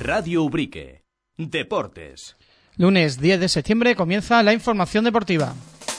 Radio Ubrique. Deportes. Lunes 10 de septiembre comienza la información deportiva.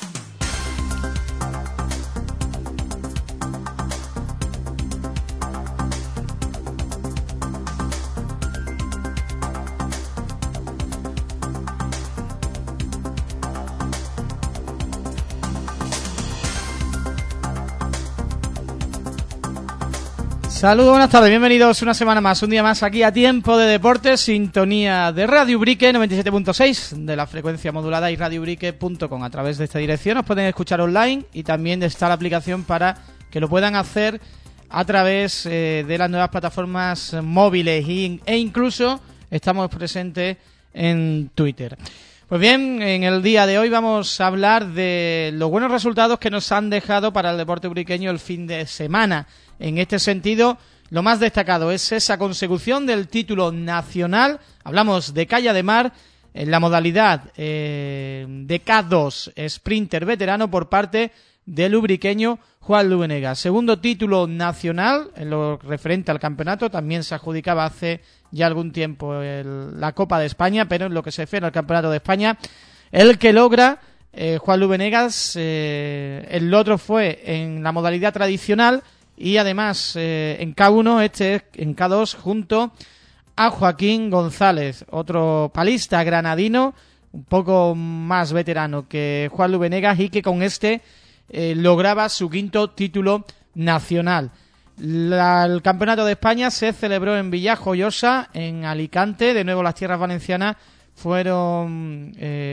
Saludos, buenas tardes, bienvenidos una semana más, un día más aquí a Tiempo de Deportes, sintonía de Radio Ubrique 97.6 de la frecuencia modulada y radioubrique.com. A través de esta dirección os pueden escuchar online y también está la aplicación para que lo puedan hacer a través de las nuevas plataformas móviles e incluso estamos presentes en Twitter. Pues bien, en el día de hoy vamos a hablar de los buenos resultados que nos han dejado para el deporte ubriqueño el fin de semana. En este sentido, lo más destacado es esa consecución del título nacional. Hablamos de Calla de Mar en la modalidad de K2 Sprinter veterano por parte del ubriqueño Juan Lu Venegas. Segundo título nacional en lo referente al campeonato. También se adjudicaba hace ya algún tiempo la Copa de España, pero en lo que se refiere al Campeonato de España, el que logra Juan Lu Venegas, el otro fue en la modalidad tradicional y además en K1, este en K2 junto a Joaquín González, otro palista granadino, un poco más veterano que Juan Lu Venegas y que con este lograba su quinto título nacional. El Campeonato de España se celebró en Villajoyosa, en Alicante. De nuevo las tierras valencianas fueron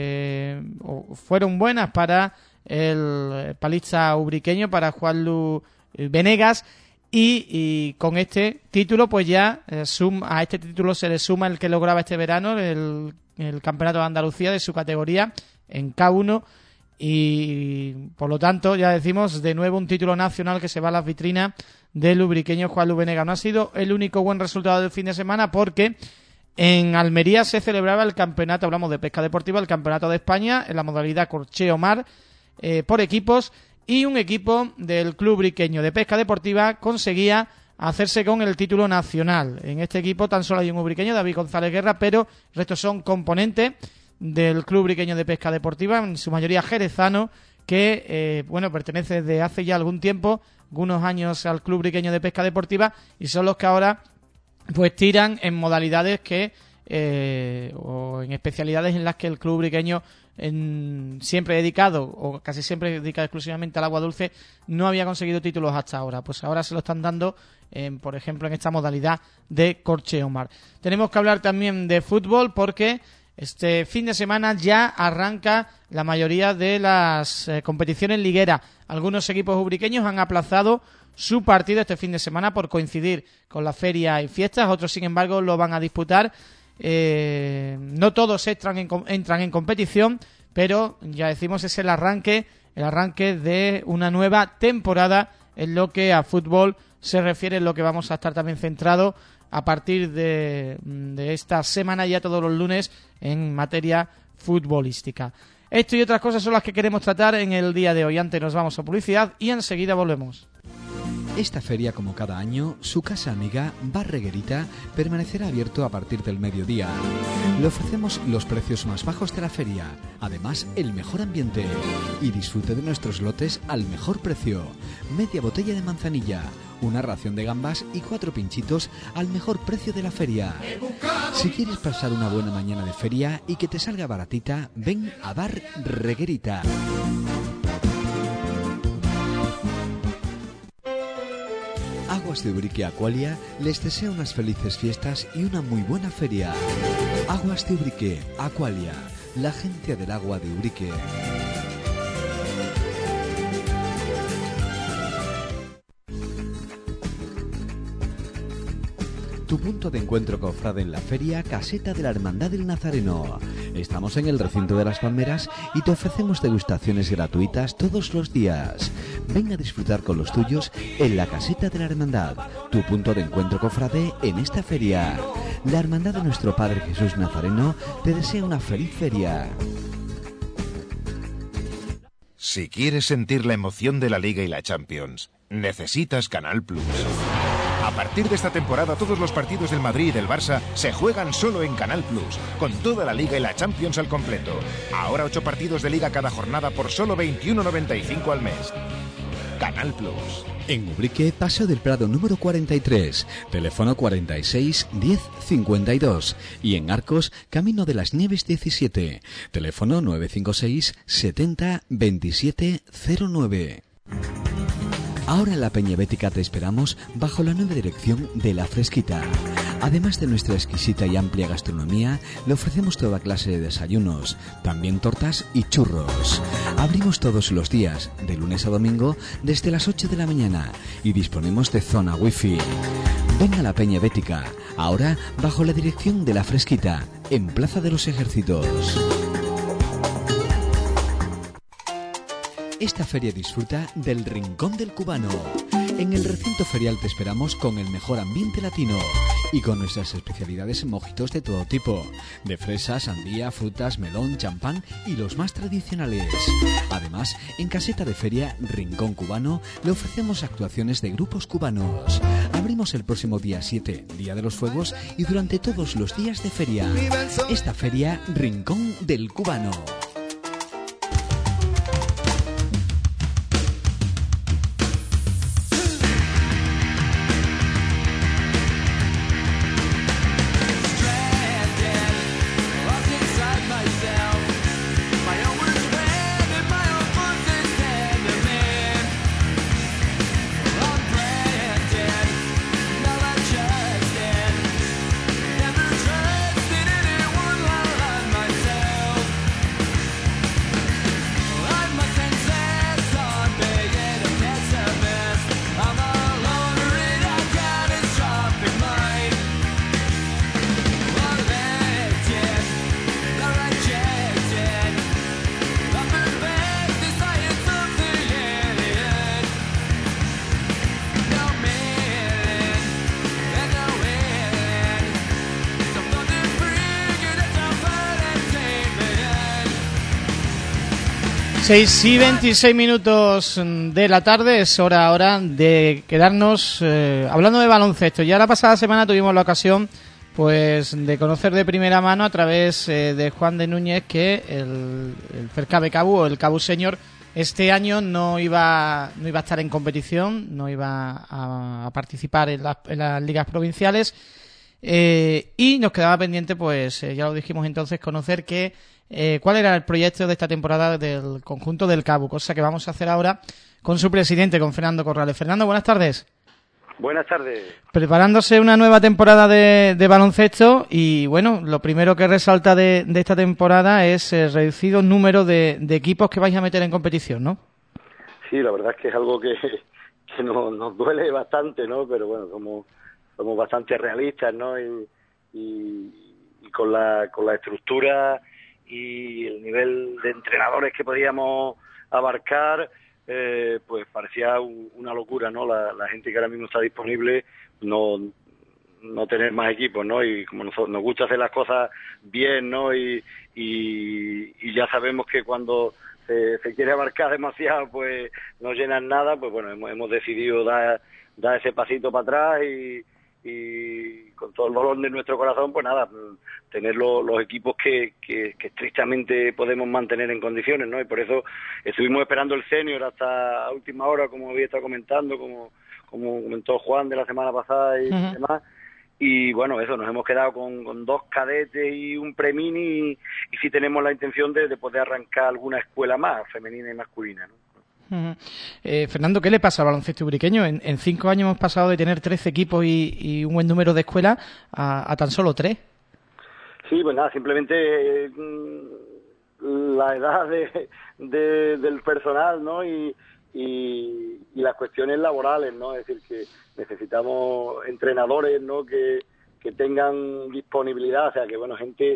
buenas para el palista ubriqueño, para Juan Lu Venegas, y con este título pues ya a este título se le suma el que lograba este verano el Campeonato de Andalucía de su categoría en K1 y por lo tanto ya decimos de nuevo un título nacional que se va a las vitrinas del ubriqueño Juan Lu Venegas. No ha sido el único buen resultado del fin de semana porque en Almería se celebraba el campeonato, hablamos de pesca deportiva, el Campeonato de España en la modalidad corcheo mar por equipos, y un equipo del Club Ubriqueño de Pesca Deportiva conseguía hacerse con el título nacional. En este equipo tan solo hay un ubriqueño, David González Guerra, pero el resto son componentes del Club Ubriqueño de Pesca Deportiva, en su mayoría jerezano, que pertenece desde hace ya algún tiempo, algunos años al Club Ubriqueño de Pesca Deportiva, y son los que ahora pues tiran en modalidades o en especialidades en las que el Club Ubriqueño siempre dedicado o casi siempre dedicado exclusivamente al agua dulce no había conseguido títulos hasta ahora. Pues ahora se lo están dando por ejemplo en esta modalidad de corcheo mar. Tenemos que hablar también de fútbol porque este fin de semana ya arranca la mayoría de las competiciones ligueras. Algunos equipos ubriqueños han aplazado su partido este fin de semana por coincidir con la feria y fiestas, otros sin embargo lo van a disputar. No todos entran en competición, pero ya decimos es el arranque de una nueva temporada en lo que a fútbol se refiere, en lo que vamos a estar también centrado a partir de esta semana ya todos los lunes en materia futbolística. Esto y otras cosas son las que queremos tratar en el día de hoy. Antes nos vamos a publicidad y enseguida volvemos. Esta feria, como cada año, su casa amiga, Bar Reguerita, permanecerá abierto a partir del mediodía. Le ofrecemos los precios más bajos de la feria, además el mejor ambiente. Y disfrute de nuestros lotes al mejor precio. Media botella de manzanilla, una ración de gambas y 4 pinchitos al mejor precio de la feria. Si quieres pasar una buena mañana de feria y que te salga baratita, ven a Bar Reguerita. Aguas de Ubrique Aqualia les desea unas felices fiestas y una muy buena feria. Aguas de Ubrique Aqualia, la agencia del agua de Ubrique. Tu punto de encuentro cofrade en la feria Caseta de la Hermandad del Nazareno. Estamos en el recinto de las Palmeras y te ofrecemos degustaciones gratuitas todos los días. Ven a disfrutar con los tuyos en la Caseta de la Hermandad, tu punto de encuentro cofrade en esta feria. La Hermandad de nuestro Padre Jesús Nazareno te desea una feliz feria. Si quieres sentir la emoción de la Liga y la Champions, necesitas Canal Plus. partir de esta temporada todos los partidos del Madrid y del Barça se juegan solo en Canal Plus, con toda la Liga y la Champions al completo. Ahora 8 partidos de Liga cada jornada por solo 21,95 al mes. Canal Plus. En Ubrique, Paseo del Prado número 43, teléfono 46 10 52. Y en Arcos, Camino de las Nieves 17, teléfono 956 70 27 09. Ahora en la Peña Bética te esperamos bajo la nueva dirección de La Fresquita. Además de nuestra exquisita y amplia gastronomía, le ofrecemos toda clase de desayunos, también tortas y churros. Abrimos todos los días, de lunes a domingo, desde las 8 de la mañana y disponemos de zona wifi. Ven a la Peña Bética, ahora bajo la dirección de La Fresquita, en Plaza de los Ejércitos. Esta feria disfruta del Rincón del Cubano. En el recinto ferial te esperamos con el mejor ambiente latino y con nuestras especialidades en mojitos de todo tipo, de fresa, sandía, frutas, melón, champán y los más tradicionales. Además, en Caseta de Feria Rincón Cubano le ofrecemos actuaciones de grupos cubanos. Abrimos el próximo día 7, Día de los Fuegos, y durante todos los días de feria. Esta feria Rincón del Cubano. Seis y 26 minutos de la tarde, es hora ahora de quedarnos hablando de baloncesto. Ya la pasada semana tuvimos la ocasión pues de conocer de primera mano a través de Juan de Núñez que el Fercabe Cabu o el Cabu Senior este año no iba a estar en competición, no iba a participar en las ligas provinciales y nos quedaba pendiente, pues ya lo dijimos entonces, conocer cuál era el proyecto de esta temporada del conjunto del Cabu, cosa que vamos a hacer ahora con su presidente, con Fernando Corrales. Fernando, buenas tardes. Buenas tardes. Preparándose una nueva temporada de baloncesto y, bueno, lo primero que resalta de esta temporada es el reducido número de equipos que vais a meter en competición, ¿no? Sí, la verdad es que es algo que nos duele bastante, ¿no? Pero bueno, somos bastante realistas, ¿no? Y con la estructura y el nivel de entrenadores que podíamos abarcar, pues parecía una locura, ¿no? La gente que ahora mismo está disponible, no tener más equipos, ¿no? Y como nos gusta hacer las cosas bien, ¿no? Y ya sabemos que cuando se quiere abarcar demasiado, pues no llenan nada, pues bueno, hemos decidido dar ese pasito para atrás y con todo el dolor de nuestro corazón, pues nada, tener los equipos que estrictamente podemos mantener en condiciones, ¿no? Y por eso estuvimos esperando el senior hasta última hora, como había estado comentando, como comentó Juan de la semana pasada y demás. Y bueno, eso, nos hemos quedado con 2 cadetes y un premini y sí tenemos la intención de poder arrancar alguna escuela más, femenina y masculina, ¿no? Fernando, ¿qué le pasa al baloncesto ubriqueño? En 5 años hemos pasado de tener 13 equipos y un buen número de escuelas a tan solo 3. Sí, pues nada, simplemente la edad del personal, ¿no? Y las cuestiones laborales, ¿no? Es decir, que necesitamos entrenadores, ¿no? Que tengan disponibilidad, o sea, que bueno, gente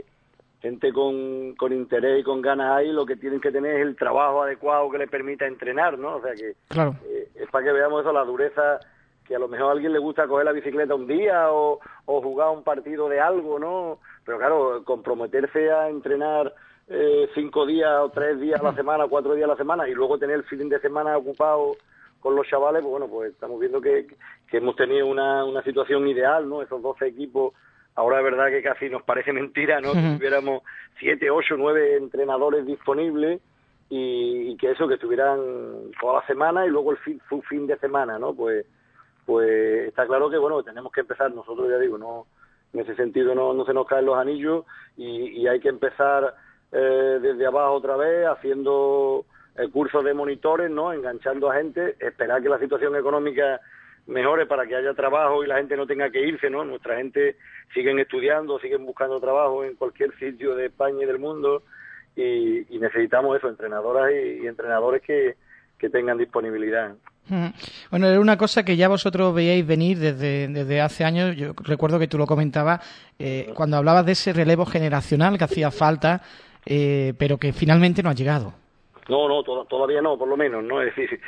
con interés y con ganas ahí, lo que tienen que tener es el trabajo adecuado que les permita entrenar, ¿no? O sea que claro. Es para que veamos eso, la dureza, que a lo mejor a alguien le gusta coger la bicicleta un día o jugar un partido de algo, ¿no? Pero claro, comprometerse a entrenar 5 días o 3 días a la semana, 4 días a la semana y luego tener el fin de semana ocupado los chavales, pues bueno, pues estamos viendo que hemos tenido una situación ideal, ¿no? Esos 12 equipos, ahora es verdad que casi nos parece mentira, ¿no? Que tuviéramos 7, 8, 9 entrenadores disponibles y que estuvieran toda la semana y luego el fin de semana, ¿no? Pues está claro que, bueno, tenemos que empezar, nosotros ya digo, no, en ese sentido no se nos caen los anillos y hay que empezar desde abajo otra vez, haciendo cursos de monitores, ¿no? Enganchando a gente, esperar que la situación económica mejore para que haya trabajo y la gente no tenga que irse, ¿no? Nuestra gente siguen estudiando, siguen buscando trabajo en cualquier sitio de España y del mundo y necesitamos eso, entrenadoras y entrenadores que tengan disponibilidad. Bueno, era una cosa que ya vosotros veíais venir desde hace años. Yo recuerdo que tú lo comentabas cuando hablabas de ese relevo generacional que hacía falta, pero que finalmente no ha llegado. No, todavía no, por lo menos, ¿no? Es decir,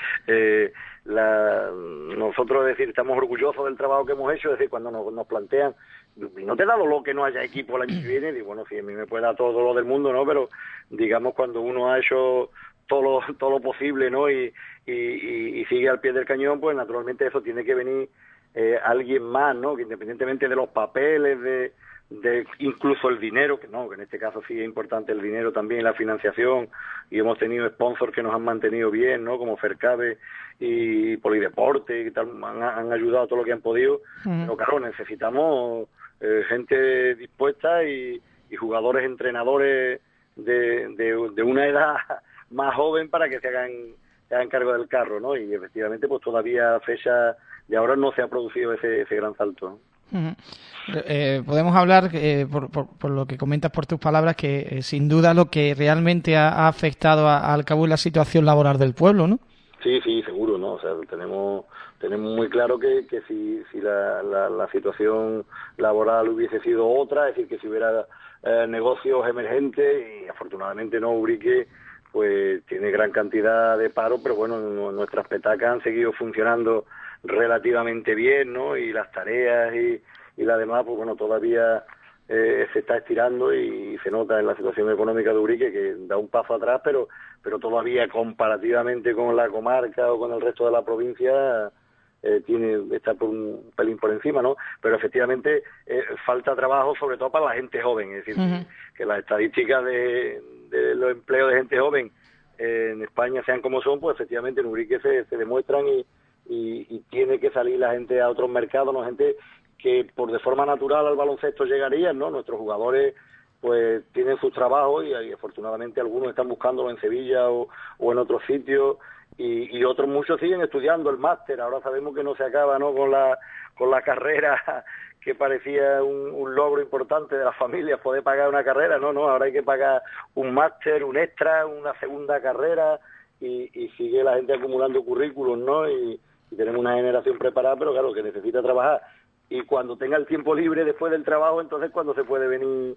nosotros, es decir, estamos orgullosos del trabajo que hemos hecho, es decir, cuando nos plantean, no te da lo que no haya equipo el año que viene, digo, bueno, sí, a mí me puede dar todo lo del mundo, ¿no? Pero, digamos, cuando uno ha hecho todo lo posible, ¿no? Y sigue al pie del cañón, pues naturalmente eso tiene que venir alguien más, ¿no? Que independientemente de los papeles, de incluso el dinero, que en este caso sí es importante el dinero también, la financiación, y hemos tenido sponsors que nos han mantenido bien, ¿no? Como Fercabe y Polideporte y tal, han ayudado todo lo que han podido, pero claro, necesitamos gente dispuesta y jugadores, entrenadores de una edad más joven para que se hagan cargo del carro, ¿no? Y efectivamente pues todavía a fecha de ahora no se ha producido ese gran salto, ¿no? Podemos hablar, por lo que comentas por tus palabras, que sin duda lo que realmente ha afectado al cabo es la situación laboral del pueblo, ¿no? Sí, seguro, ¿no? O sea, tenemos muy claro que si la situación laboral hubiese sido otra, es decir, que si hubiera negocios emergentes, y afortunadamente no, Ubrique pues tiene gran cantidad de paro, pero bueno, nuestras petacas han seguido funcionando relativamente bien, ¿no? Y las tareas y la demás, pues bueno, todavía se está estirando y se nota en la situación económica de Ubrique que da un paso atrás, pero todavía comparativamente con la comarca o con el resto de la provincia está por un pelín por encima, ¿no? Pero efectivamente falta trabajo sobre todo para la gente joven, es decir, que las estadísticas de los empleos de gente joven en España sean como son, pues efectivamente en Ubrique se demuestran y tiene que salir la gente a otros mercados, ¿no? Gente que de forma natural al baloncesto llegarían, ¿no? Nuestros jugadores pues tienen sus trabajos y afortunadamente algunos están buscándolo en Sevilla o en otros sitios y otros muchos siguen estudiando el máster. Ahora sabemos que no se acaba, ¿no? Con la carrera que parecía un logro importante de las familias, poder pagar una carrera, no, ahora hay que pagar un máster, un extra, una segunda carrera y sigue la gente acumulando currículos, ¿no? Y tenemos una generación preparada, pero claro, que necesita trabajar. Y cuando tenga el tiempo libre después del trabajo, entonces cuando se puede venir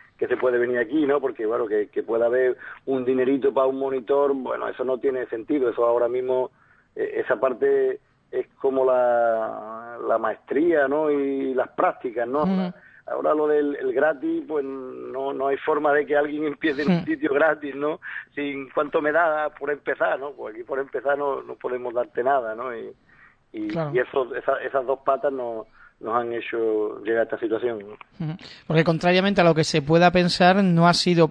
aquí, ¿no? Porque, bueno, que pueda haber un dinerito para un monitor, bueno, eso no tiene sentido. Eso ahora mismo, esa parte es como la maestría, ¿no? Y las prácticas, ¿no? Ahora lo del gratis, pues no hay forma de que alguien empiece en un sitio gratis, ¿no? Sin cuánto me da por empezar, ¿no? Pues aquí por empezar no podemos darte nada, ¿no? Claro. Y esas dos patas nos han hecho llegar a esta situación, ¿no? Porque contrariamente a lo que se pueda pensar, no ha sido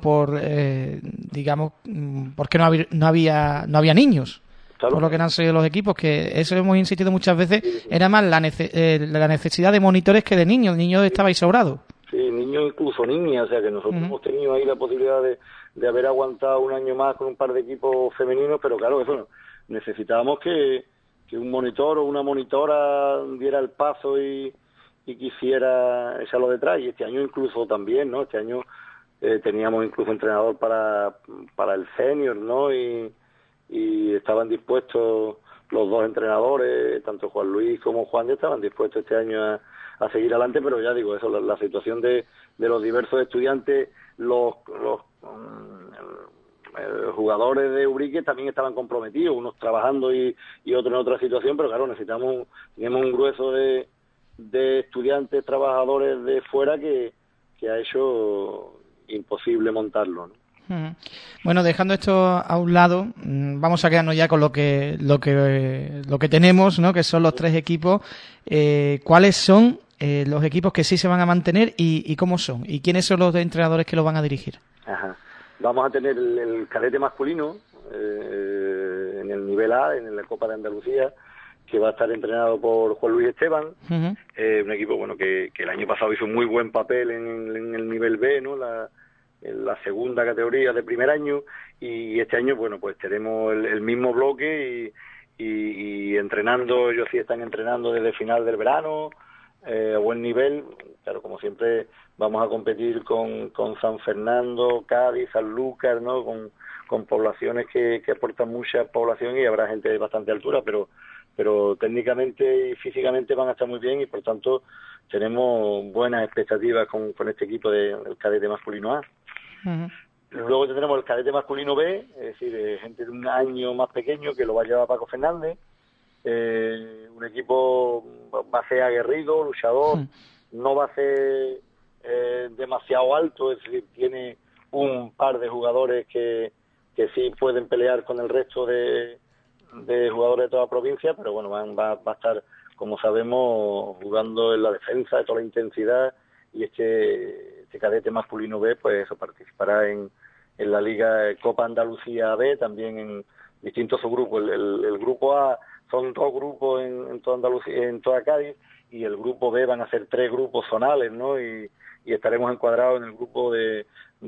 digamos, porque no había niños. Claro. Por lo que no han sido los equipos, que eso hemos insistido muchas veces, sí. Era más la necesidad de monitores que de niños. Niños estabais sobrados. Sí, niños, incluso niñas, o sea que nosotros hemos tenido ahí la posibilidad de haber aguantado un año más con un par de equipos femeninos, pero claro, eso necesitábamos que un monitor o una monitora diera el paso y quisiera echarlo detrás, y este año incluso también, ¿no? Este año teníamos incluso entrenador para el senior, ¿no? Y estaban dispuestos los dos entrenadores, tanto Juan Luis como Juan, estaban dispuestos este año a seguir adelante, pero ya digo, eso, la situación de los diversos estudiantes, los jugadores de Ubrique también estaban comprometidos, unos trabajando y otros en otra situación, pero claro, tenemos un grueso de estudiantes, trabajadores de fuera que ha hecho imposible montarlo, ¿no? Bueno, dejando esto a un lado, vamos a quedarnos ya con lo que tenemos, ¿no? Que son los 3 equipos. ¿Cuáles son los equipos que sí se van a mantener y cómo son? ¿Y quiénes son los entrenadores que los van a dirigir? Ajá. Vamos a tener el cadete masculino en el nivel A, en la Copa de Andalucía, que va a estar entrenado por Juan Luis Esteban, un equipo bueno que el año pasado hizo un muy buen papel en el nivel B, ¿no? En la segunda categoría de primer año, y este año bueno pues tenemos el mismo bloque y entrenando. Ellos sí están entrenando desde final del verano a buen nivel. Claro, como siempre vamos a competir con San Fernando, Cádiz, Sanlúcar, ¿no? Con poblaciones que aportan mucha población, y habrá gente de bastante altura, pero técnicamente y físicamente van a estar muy bien, y por tanto tenemos buenas expectativas con este equipo del cadete masculino A. Luego tendremos el cadete masculino B, es decir, gente de un año más pequeño, que lo va a llevar Paco Fernández, un equipo va a ser aguerrido, luchador, no va a ser demasiado alto, es decir, tiene un par de jugadores que sí pueden pelear con el resto de jugadores de toda la provincia, pero bueno, va a estar, como sabemos, jugando en la defensa de toda la intensidad, y este cadete masculino B pues eso participará en la Liga Copa Andalucía B, también en distintos subgrupos. El grupo A son 2 grupos en toda Andalucía, en toda Cádiz, y el grupo B van a ser 3 grupos zonales, ¿no? Y estaremos encuadrados en el grupo de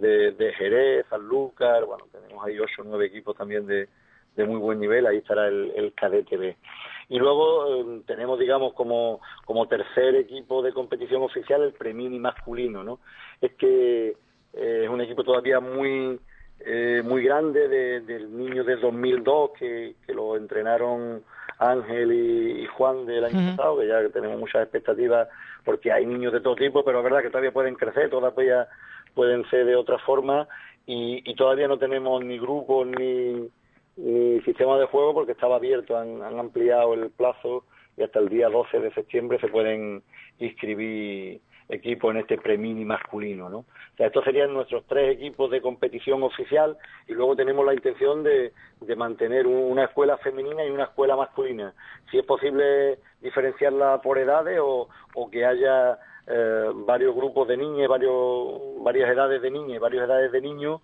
Jerez, Sanlúcar. Bueno, tenemos ahí 8 o 9 equipos también de muy buen nivel. Ahí estará el cadete B. Y luego tenemos, digamos, como tercer equipo de competición oficial el Premini masculino, ¿no? Es que es un equipo todavía muy grande, del niño de 2002 que lo entrenaron Ángel y Juan del año pasado, que ya tenemos muchas expectativas, porque hay niños de todo tipo, pero es verdad que todavía pueden crecer, todavía pueden ser de otra forma, y todavía no tenemos ni grupos ni sistema de juego, porque estaba abierto. Han ampliado el plazo y hasta el día 12 de septiembre se pueden inscribir equipos en este Premini masculino, ¿no? O sea, estos serían nuestros 3 equipos de competición oficial, y luego tenemos la intención de mantener una escuela femenina y una escuela masculina. Si es posible diferenciarla por edades, o que haya varios grupos de niñas, varias edades de niñas y varias edades de niños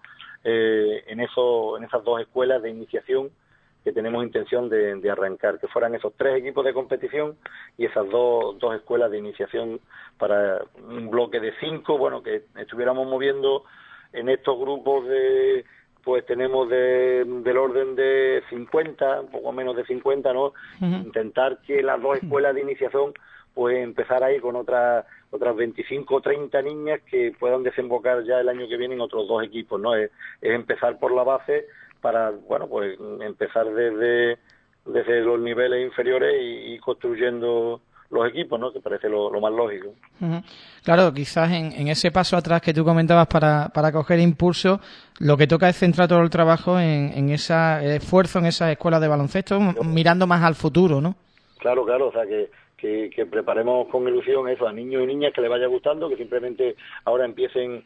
en esas 2 escuelas de iniciación que tenemos intención de arrancar, que fueran esos 3 equipos de competición y esas dos escuelas de iniciación, para un bloque de 5, bueno, que estuviéramos moviendo en estos grupos pues tenemos del orden de 50, un poco menos de 50, ¿no? Intentar que las 2 escuelas de iniciación pues empezar ahí con otras 25 o 30 niñas que puedan desembocar ya el año que viene en otros 2 equipos, ¿no? Es empezar por la base para, bueno, pues empezar desde los niveles inferiores y construyendo los equipos, ¿no? Que parece lo más lógico. Claro, quizás en ese paso atrás que tú comentabas para coger impulso, lo que toca es centrar todo el trabajo en ese esfuerzo, en esas escuelas de baloncesto, mirando más al futuro, ¿no? Claro, o sea que preparemos con ilusión eso a niños y niñas, que les vaya gustando, que simplemente ahora empiecen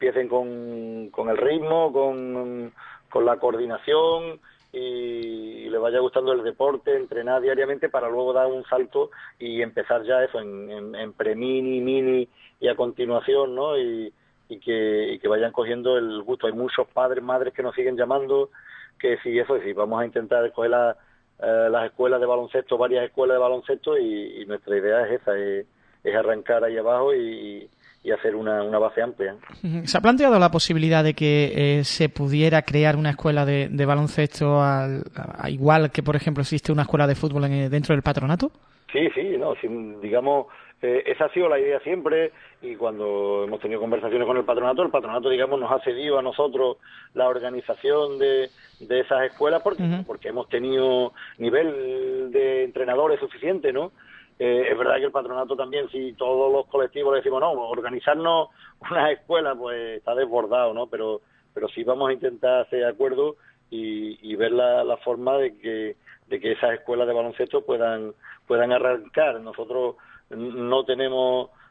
con el ritmo, con la coordinación, y le vaya gustando el deporte, entrenar diariamente para luego dar un salto y empezar ya eso en pre-mini, mini y a continuación, ¿no? Y que vayan cogiendo el gusto. Hay muchos padres, madres que nos siguen llamando, que sí, vamos a intentar escoger las escuelas de baloncesto, varias escuelas de baloncesto, y nuestra idea es esa, es arrancar ahí abajo y hacer una base amplia. ¿Se ha planteado la posibilidad de que se pudiera crear una escuela de baloncesto igual que, por ejemplo, existe una escuela de fútbol dentro del patronato? Sí, digamos, esa ha sido la idea siempre, y cuando hemos tenido conversaciones con el patronato, digamos, nos ha cedido a nosotros la organización de esas escuelas, porque hemos tenido nivel de entrenadores suficiente, ¿no? Es verdad que el patronato también, si todos los colectivos le decimos, no, organizarnos una escuela, pues está desbordado, ¿no? Pero sí vamos a intentar hacer acuerdos y ver la forma de que esas escuelas de baloncesto puedan arrancar. Nosotros no tenemos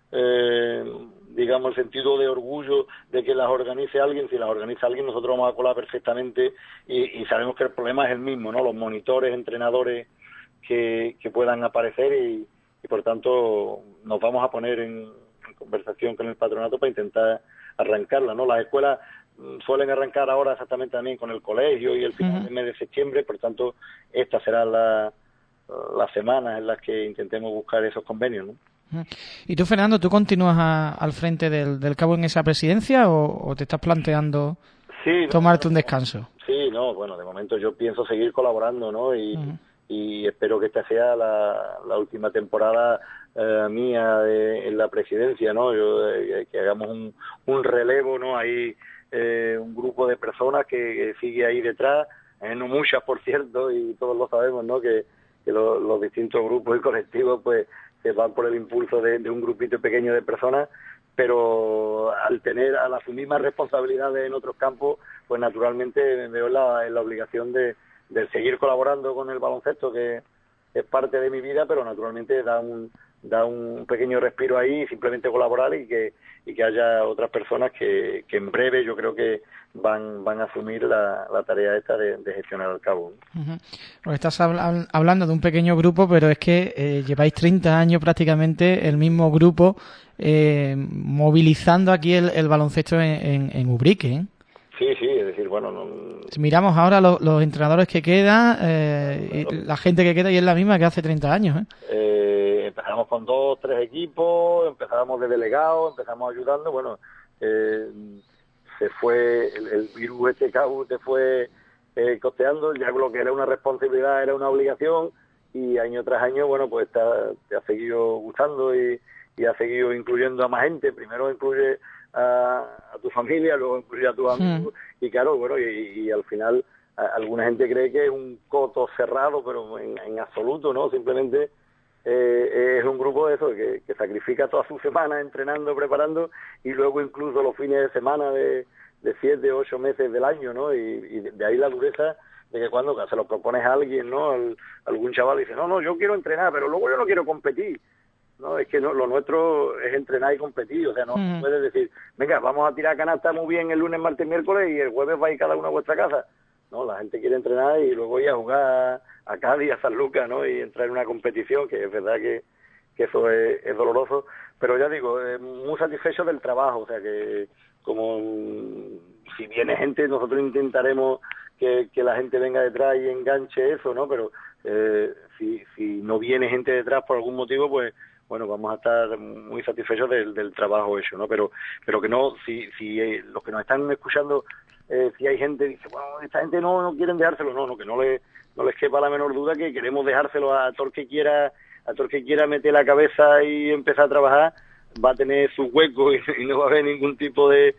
digamos, el sentido de orgullo de que las organice alguien. Si las organiza alguien, nosotros vamos a colar perfectamente y sabemos que el problema es el mismo, ¿no? Los monitores, entrenadores que puedan aparecer y por tanto nos vamos a poner en conversación con el patronato para intentar arrancarla, ¿no? Las escuelas suelen arrancar ahora exactamente también con el colegio y el final del mes de septiembre, por tanto esta será las semanas en las que intentemos buscar esos convenios, ¿no? ¿Y tú, Fernando, tú continúas al frente del Cabo en esa presidencia o te estás planteando tomarte un descanso? Sí, no, bueno, de momento yo pienso seguir colaborando, ¿no? Y espero que esta sea la última temporada mía en la presidencia, ¿no? Que hagamos un relevo, ¿no? Hay un grupo de personas que sigue ahí detrás, no muchas, por cierto, y todos lo sabemos, ¿no? Que los distintos grupos y colectivos, pues, que van por el impulso de un grupito pequeño de personas, pero al asumir más responsabilidades en otros campos, pues naturalmente me veo en la obligación de seguir colaborando con el baloncesto, que es parte de mi vida, pero naturalmente da un pequeño respiro ahí, simplemente colaborar y que haya otras personas que en breve yo creo que van a asumir la tarea esta de gestionar el Cabo. Pues estás hablando de un pequeño grupo, pero es que lleváis 30 años prácticamente el mismo grupo movilizando aquí el baloncesto en Ubrique, ¿eh? Sí, es decir, bueno... Si miramos ahora los entrenadores que quedan, la gente que queda y es la misma que hace 30 años, ¿eh? Empezamos con 2, 3 equipos, empezamos de delegados, empezamos ayudando, bueno... se fue el virus Cabo, se fue costeando, ya lo que era una responsabilidad era una obligación, y año tras año, bueno, pues te ha seguido gustando y ha seguido incluyendo a más gente. Primero incluye a tu familia, luego incluye a tus amigos, y claro, bueno, y al final alguna gente cree que es un coto cerrado, pero en absoluto, ¿no? Simplemente es un grupo de eso que sacrifica toda su semana entrenando, preparando, y luego incluso los fines de semana de 7, 8 meses del año, ¿no? Y de ahí la dureza de que cuando se lo propones a alguien, ¿no? Algún chaval dice, no, yo quiero entrenar, pero luego yo no quiero competir. No, es que no, lo nuestro es entrenar y competir, o sea, no puedes decir, venga, vamos a tirar canasta muy bien el lunes, martes, miércoles y el jueves va a ir cada uno a vuestra casa. No, la gente quiere entrenar y luego ir a jugar a Cádiz, a San Lucas, ¿no? Y entrar en una competición, que es verdad que eso es doloroso, pero ya digo, muy satisfecho del trabajo, o sea que como si viene gente, nosotros intentaremos que la gente venga detrás y enganche eso, ¿no? Pero si no viene gente detrás por algún motivo, pues bueno, vamos a estar muy satisfechos del trabajo hecho, ¿no? Pero que no, si los que nos están escuchando, si hay gente que dice, bueno, esta gente no quieren dejárselo, no, que no les quepa la menor duda que queremos dejárselo a todo el que quiera meter la cabeza y empezar a trabajar, va a tener su hueco y no va a haber ningún tipo de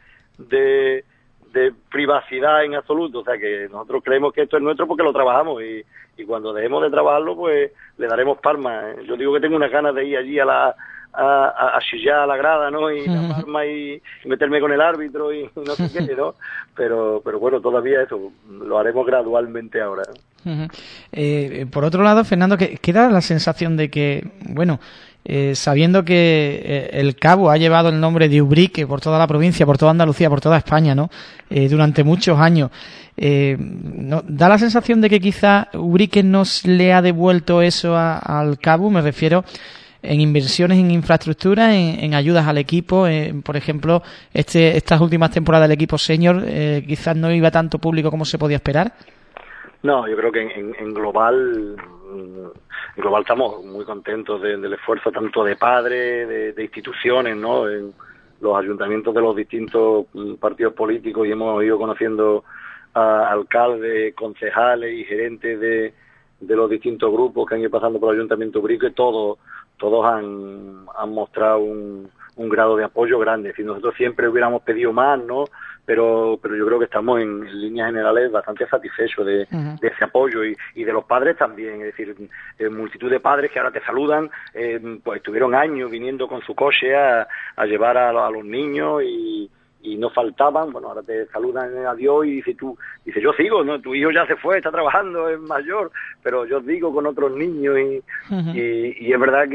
privacidad en absoluto. O sea que nosotros creemos que esto es nuestro porque lo trabajamos y cuando dejemos de trabajarlo, pues le daremos palmas. Yo digo que tengo unas ganas de ir allí a chillar a la grada, ¿no? Y la palma y meterme con el árbitro y no sé qué, ¿no? Pero bueno, todavía eso lo haremos gradualmente ahora, ¿no? Por otro lado, Fernando, ¿qué da la sensación de que, bueno, sabiendo que el Cabo ha llevado el nombre de Ubrique por toda la provincia, por toda Andalucía, por toda España, ¿no? Durante muchos años, ¿no? Da la sensación de que quizá Ubrique nos le ha devuelto eso al Cabo, me refiero en inversiones en infraestructura, en ayudas al equipo, por ejemplo, estas últimas temporadas del equipo senior quizás no iba tanto público como se podía esperar. No, yo creo que en global estamos muy contentos del esfuerzo tanto de padres, de instituciones, ¿no? En los ayuntamientos de los distintos partidos políticos, y hemos ido conociendo a alcaldes, concejales y gerentes de los distintos grupos que han ido pasando por el Ayuntamiento de Ubrique. Todos han mostrado un grado de apoyo grande. Es decir, nosotros siempre hubiéramos pedido más, ¿no? Pero yo creo que estamos en líneas generales bastante satisfechos de ese apoyo y de los padres también. Es decir, multitud de padres que ahora te saludan, pues estuvieron años viniendo con su coche a llevar a los niños y no faltaban. Bueno, ahora te saludan adiós y dice yo sigo, ¿no? Tu hijo ya se fue, está trabajando, es mayor, pero yo sigo con otros niños y es verdad que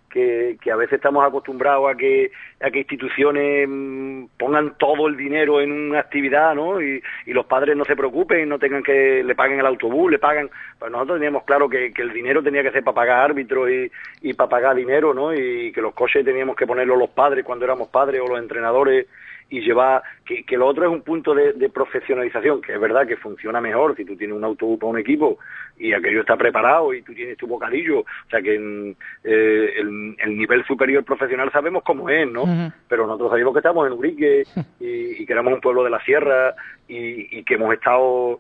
que a veces estamos acostumbrados a que instituciones pongan todo el dinero en una actividad, ¿no? Y los padres no se preocupen, no tengan que le paguen el autobús, le pagan. Pues nosotros teníamos claro que el dinero tenía que ser para pagar árbitros y para pagar dinero, ¿no? Y que los coches teníamos que ponerlos los padres cuando éramos padres o los entrenadores, y llevar que lo otro es un punto de profesionalización, que es verdad que funciona mejor si tú tienes un autobús para un equipo y aquello está preparado y tú tienes tu bocadillo, o sea que el nivel superior profesional sabemos cómo es, ¿no? Uh-huh. Pero nosotros sabemos que estamos en Ubrique y que éramos un pueblo de la sierra y que hemos estado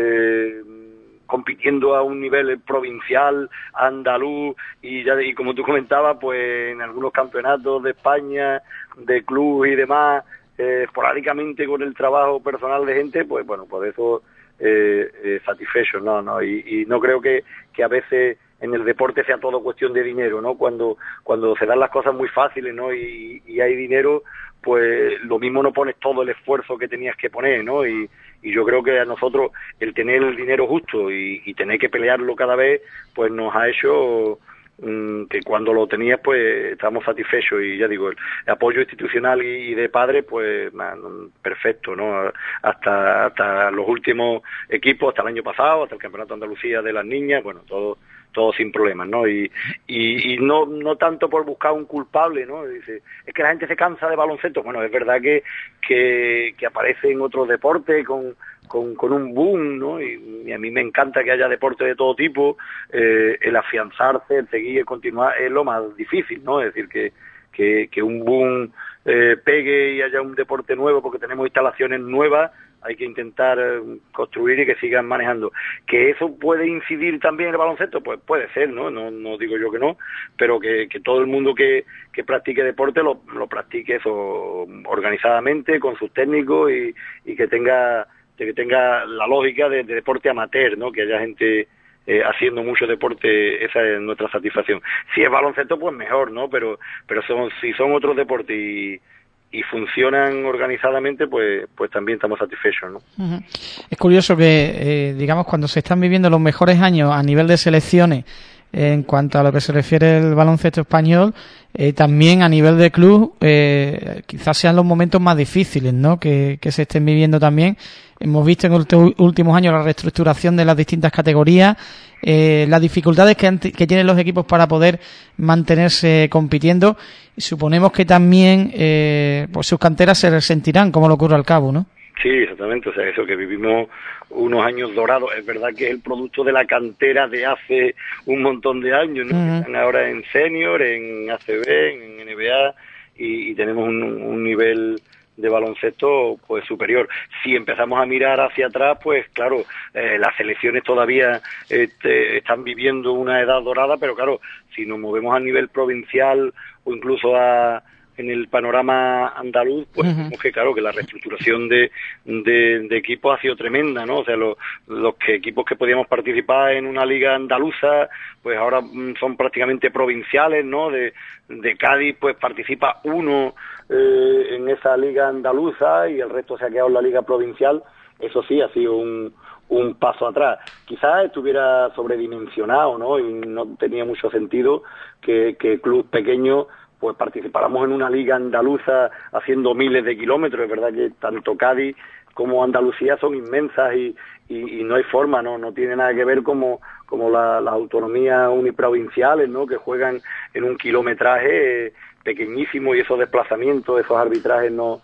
compitiendo a un nivel provincial, andaluz, y como tú comentabas, pues en algunos campeonatos de España, de club y demás, esporádicamente con el trabajo personal de gente, pues bueno, por eso satisfecho, ¿no? Y no creo que a veces en el deporte sea todo cuestión de dinero, ¿no? Cuando se dan las cosas muy fáciles, ¿no? Y hay dinero, pues lo mismo no pones todo el esfuerzo que tenías que poner, ¿no? Y yo creo que a nosotros el tener el dinero justo y tener que pelearlo cada vez, pues nos ha hecho que cuando lo tenías, pues estamos satisfechos. Y ya digo, el apoyo institucional y de padres, pues perfecto, ¿no? Hasta los últimos equipos, hasta el año pasado, hasta el Campeonato de Andalucía de las niñas, bueno, todo sin problemas, ¿no? Y no tanto por buscar un culpable, ¿no? Dice, es que la gente se cansa de baloncesto. Bueno, es verdad que aparece en otros deportes con un boom, ¿no? Y a mí me encanta que haya deportes de todo tipo. El afianzarse, el seguir, el continuar es lo más difícil, ¿no? Es decir, que un boom pegue y haya un deporte nuevo porque tenemos instalaciones nuevas, hay que intentar construir y que sigan manejando. ¿Que eso puede incidir también en el baloncesto? Pues puede ser, ¿no? No digo yo que no, pero que todo el mundo que practique deporte lo practique eso organizadamente, con sus técnicos y que tenga la lógica de deporte amateur, ¿no? Que haya gente haciendo mucho deporte, esa es nuestra satisfacción. Si es baloncesto, pues mejor, ¿no? Pero si son otros deportes y funcionan organizadamente, pues también estamos satisfechos, ¿no? Uh-huh. Es curioso que, digamos, cuando se están viviendo los mejores años a nivel de selecciones, en cuanto a lo que se refiere al baloncesto español, también a nivel de club, quizás sean los momentos más difíciles, ¿no? Que se estén viviendo también. Hemos visto en los últimos años la reestructuración de las distintas categorías, las dificultades que tienen los equipos para poder mantenerse compitiendo, y suponemos que también pues sus canteras se resentirán, como lo ocurre al cabo, ¿no? Sí, exactamente, o sea, eso que vivimos unos años dorados, es verdad que es el producto de la cantera de hace un montón de años, ¿no? Uh-huh. Que están ahora en senior, en ACB, en NBA, y tenemos un nivel de baloncesto pues superior. Si empezamos a mirar hacia atrás, pues claro, las selecciones todavía están viviendo una edad dorada, pero claro, si nos movemos a nivel provincial o incluso en el panorama andaluz, pues vemos que claro, que la reestructuración de equipos ha sido tremenda, ¿no? O sea, los equipos que podíamos participar en una liga andaluza, pues ahora son prácticamente provinciales, ¿no? De Cádiz, pues participa uno en esa liga andaluza y el resto se ha quedado en la liga provincial. Eso sí, ha sido un paso atrás. Quizás estuviera sobredimensionado, ¿no? Y no tenía mucho sentido que clubes pequeños pues participáramos en una liga andaluza haciendo miles de kilómetros. Es verdad que tanto Cádiz como Andalucía son inmensas y no hay forma, no tiene nada que ver como las autonomías uniprovinciales, ¿no? Que juegan en un kilometraje pequeñísimo y esos desplazamientos, esos arbitrajes no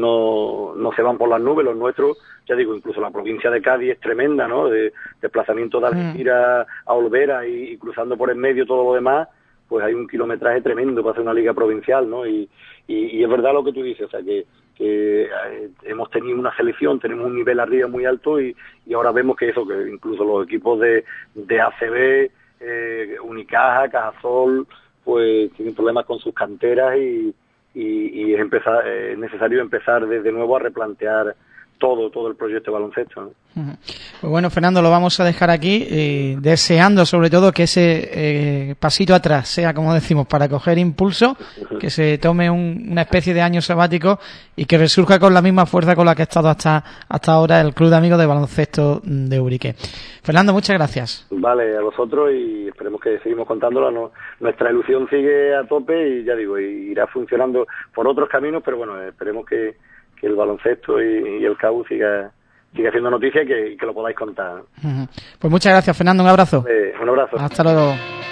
se van por las nubes. Los nuestros, ya digo, incluso la provincia de Cádiz es tremenda, ¿no? De desplazamiento de Algeciras a Olvera y cruzando por en medio todo lo demás, pues hay un kilometraje tremendo para hacer una liga provincial, ¿no? Y es verdad lo que tú dices, o sea, que hemos tenido una selección, tenemos un nivel arriba muy alto y ahora vemos que incluso los equipos de ACB, Unicaja, Cajasol, pues tienen problemas con sus canteras y es necesario empezar desde nuevo a replantear todo el proyecto de baloncesto, ¿no? Pues bueno, Fernando, lo vamos a dejar aquí, deseando sobre todo que ese pasito atrás sea, como decimos, para coger impulso, que se tome una especie de año sabático y que resurja con la misma fuerza con la que ha estado hasta ahora el Club de Amigos de Baloncesto de Ubrique. Fernando, muchas gracias. Vale, a vosotros, y esperemos que seguimos contándolo, ¿no? Nuestra ilusión sigue a tope y ya digo, irá funcionando por otros caminos, pero bueno, esperemos que el baloncesto y el CAU siga haciendo noticia y que lo podáis contar. Pues muchas gracias, Fernando, un abrazo. Un abrazo. Hasta luego.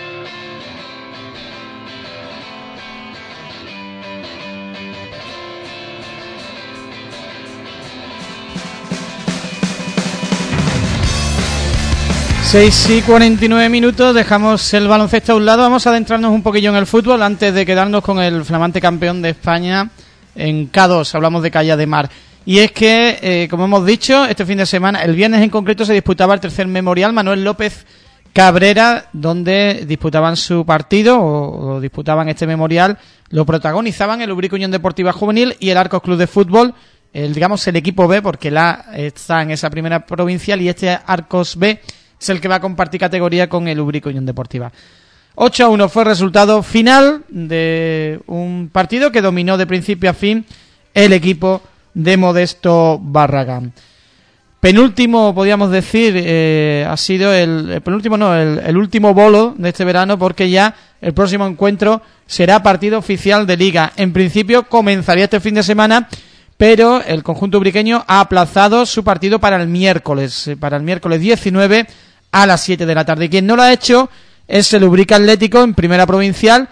Seis y 49 minutos, dejamos el baloncesto a un lado, vamos a adentrarnos un poquillo en el fútbol antes de quedarnos con el flamante campeón de España en K2, hablamos de Calla de Mar. Y es que, como hemos dicho, este fin de semana, el viernes en concreto, se disputaba el tercer memorial Manuel López Cabrera, donde disputaban su partido, o disputaban este memorial, lo protagonizaban el Ubrique Unión Deportiva Juvenil y el Arcos Club de Fútbol, el equipo B, porque la está en esa primera provincial, y este Arcos B es el que va a compartir categoría con el Ubrique Unión Deportiva. 8-1 fue el resultado final de un partido que dominó de principio a fin el equipo de Modesto Barragán. Penúltimo, podríamos decir, ha sido el último bolo de este verano, porque ya el próximo encuentro será partido oficial de Liga. En principio comenzaría este fin de semana, pero el conjunto ubriqueño ha aplazado su partido para el miércoles 19 a las 7 de la tarde. Quien no lo ha hecho es el Ubrique Atlético en primera provincial,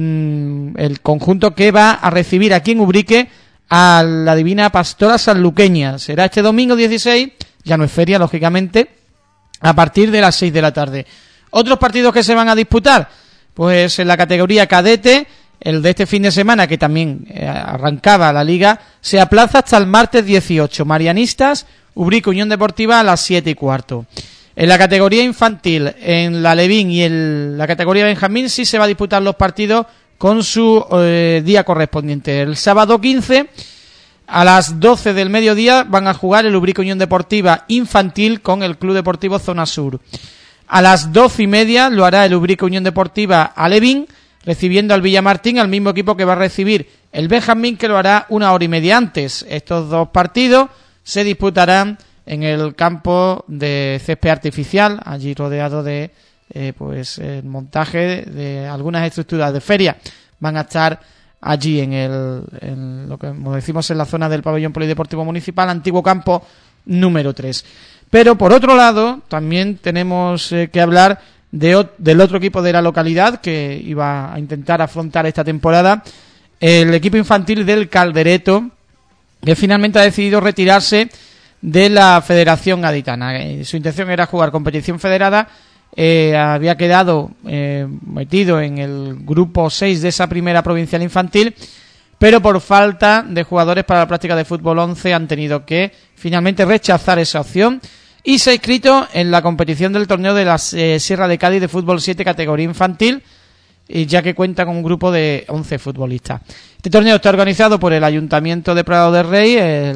el conjunto que va a recibir aquí en Ubrique a la Divina Pastora Sanluqueña. Será este domingo 16, ya no es feria, lógicamente, a partir de las 6 de la tarde. Otros partidos que se van a disputar, pues en la categoría cadete, el de este fin de semana, que también arrancaba la liga, se aplaza hasta el martes 18. Marianistas, Ubrique Unión Deportiva a las 7:15. En la categoría infantil, en la Levín y en la categoría Benjamín, sí se va a disputar los partidos con su día correspondiente. El sábado 15, a las 12 del mediodía, van a jugar el Ubrique Unión Deportiva Infantil con el Club Deportivo Zona Sur. A las 12:30 lo hará el Ubrique Unión Deportiva Alevín, recibiendo al Villamartín, al mismo equipo que va a recibir el Benjamín, que lo hará 1 hora y media antes. Estos dos partidos se disputarán en el campo de césped artificial, allí rodeado de el montaje de algunas estructuras de feria. Van a estar allí en lo que como decimos, en la zona del pabellón polideportivo municipal, antiguo campo número 3. Pero por otro lado, también tenemos que hablar del otro equipo de la localidad que iba a intentar afrontar esta temporada, el equipo infantil del Caldereto, que finalmente ha decidido retirarse de la Federación Gaditana. Su intención era jugar competición federada, había quedado metido en el grupo 6 de esa primera provincial infantil, pero por falta de jugadores para la práctica de fútbol 11 han tenido que finalmente rechazar esa opción y se ha inscrito en la competición del torneo de la Sierra de Cádiz de fútbol 7 categoría infantil, ya que cuenta con un grupo de 11 futbolistas. Este torneo está organizado por el Ayuntamiento de Prado del Rey.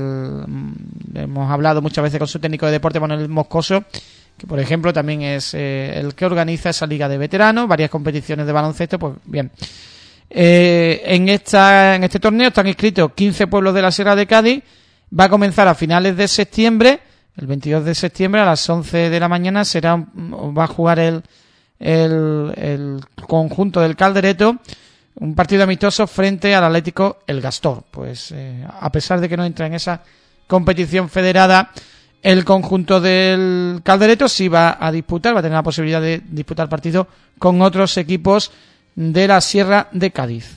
Hemos hablado muchas veces con su técnico de deporte, Manuel Moscoso, que por ejemplo también es el que organiza esa liga de veteranos, varias competiciones de baloncesto. Pues bien, en este torneo están inscritos 15 pueblos de la Sierra de Cádiz. Va a comenzar a finales de septiembre, el 22 de septiembre a las 11 de la mañana va a jugar el conjunto del Caldereto un partido amistoso frente al Atlético El Gastor. Pues a pesar de que no entra en esa competición federada, el conjunto del Caldereto sí va a tener la posibilidad de disputar partido con otros equipos de la Sierra de Cádiz.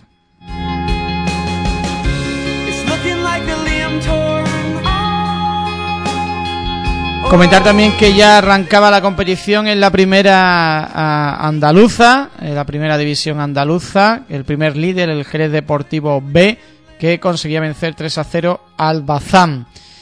Comentar también que ya arrancaba la competición en la primera andaluza, en la primera división andaluza, el primer líder, el Jerez Deportivo B, que conseguía vencer 3-0 al Bazán.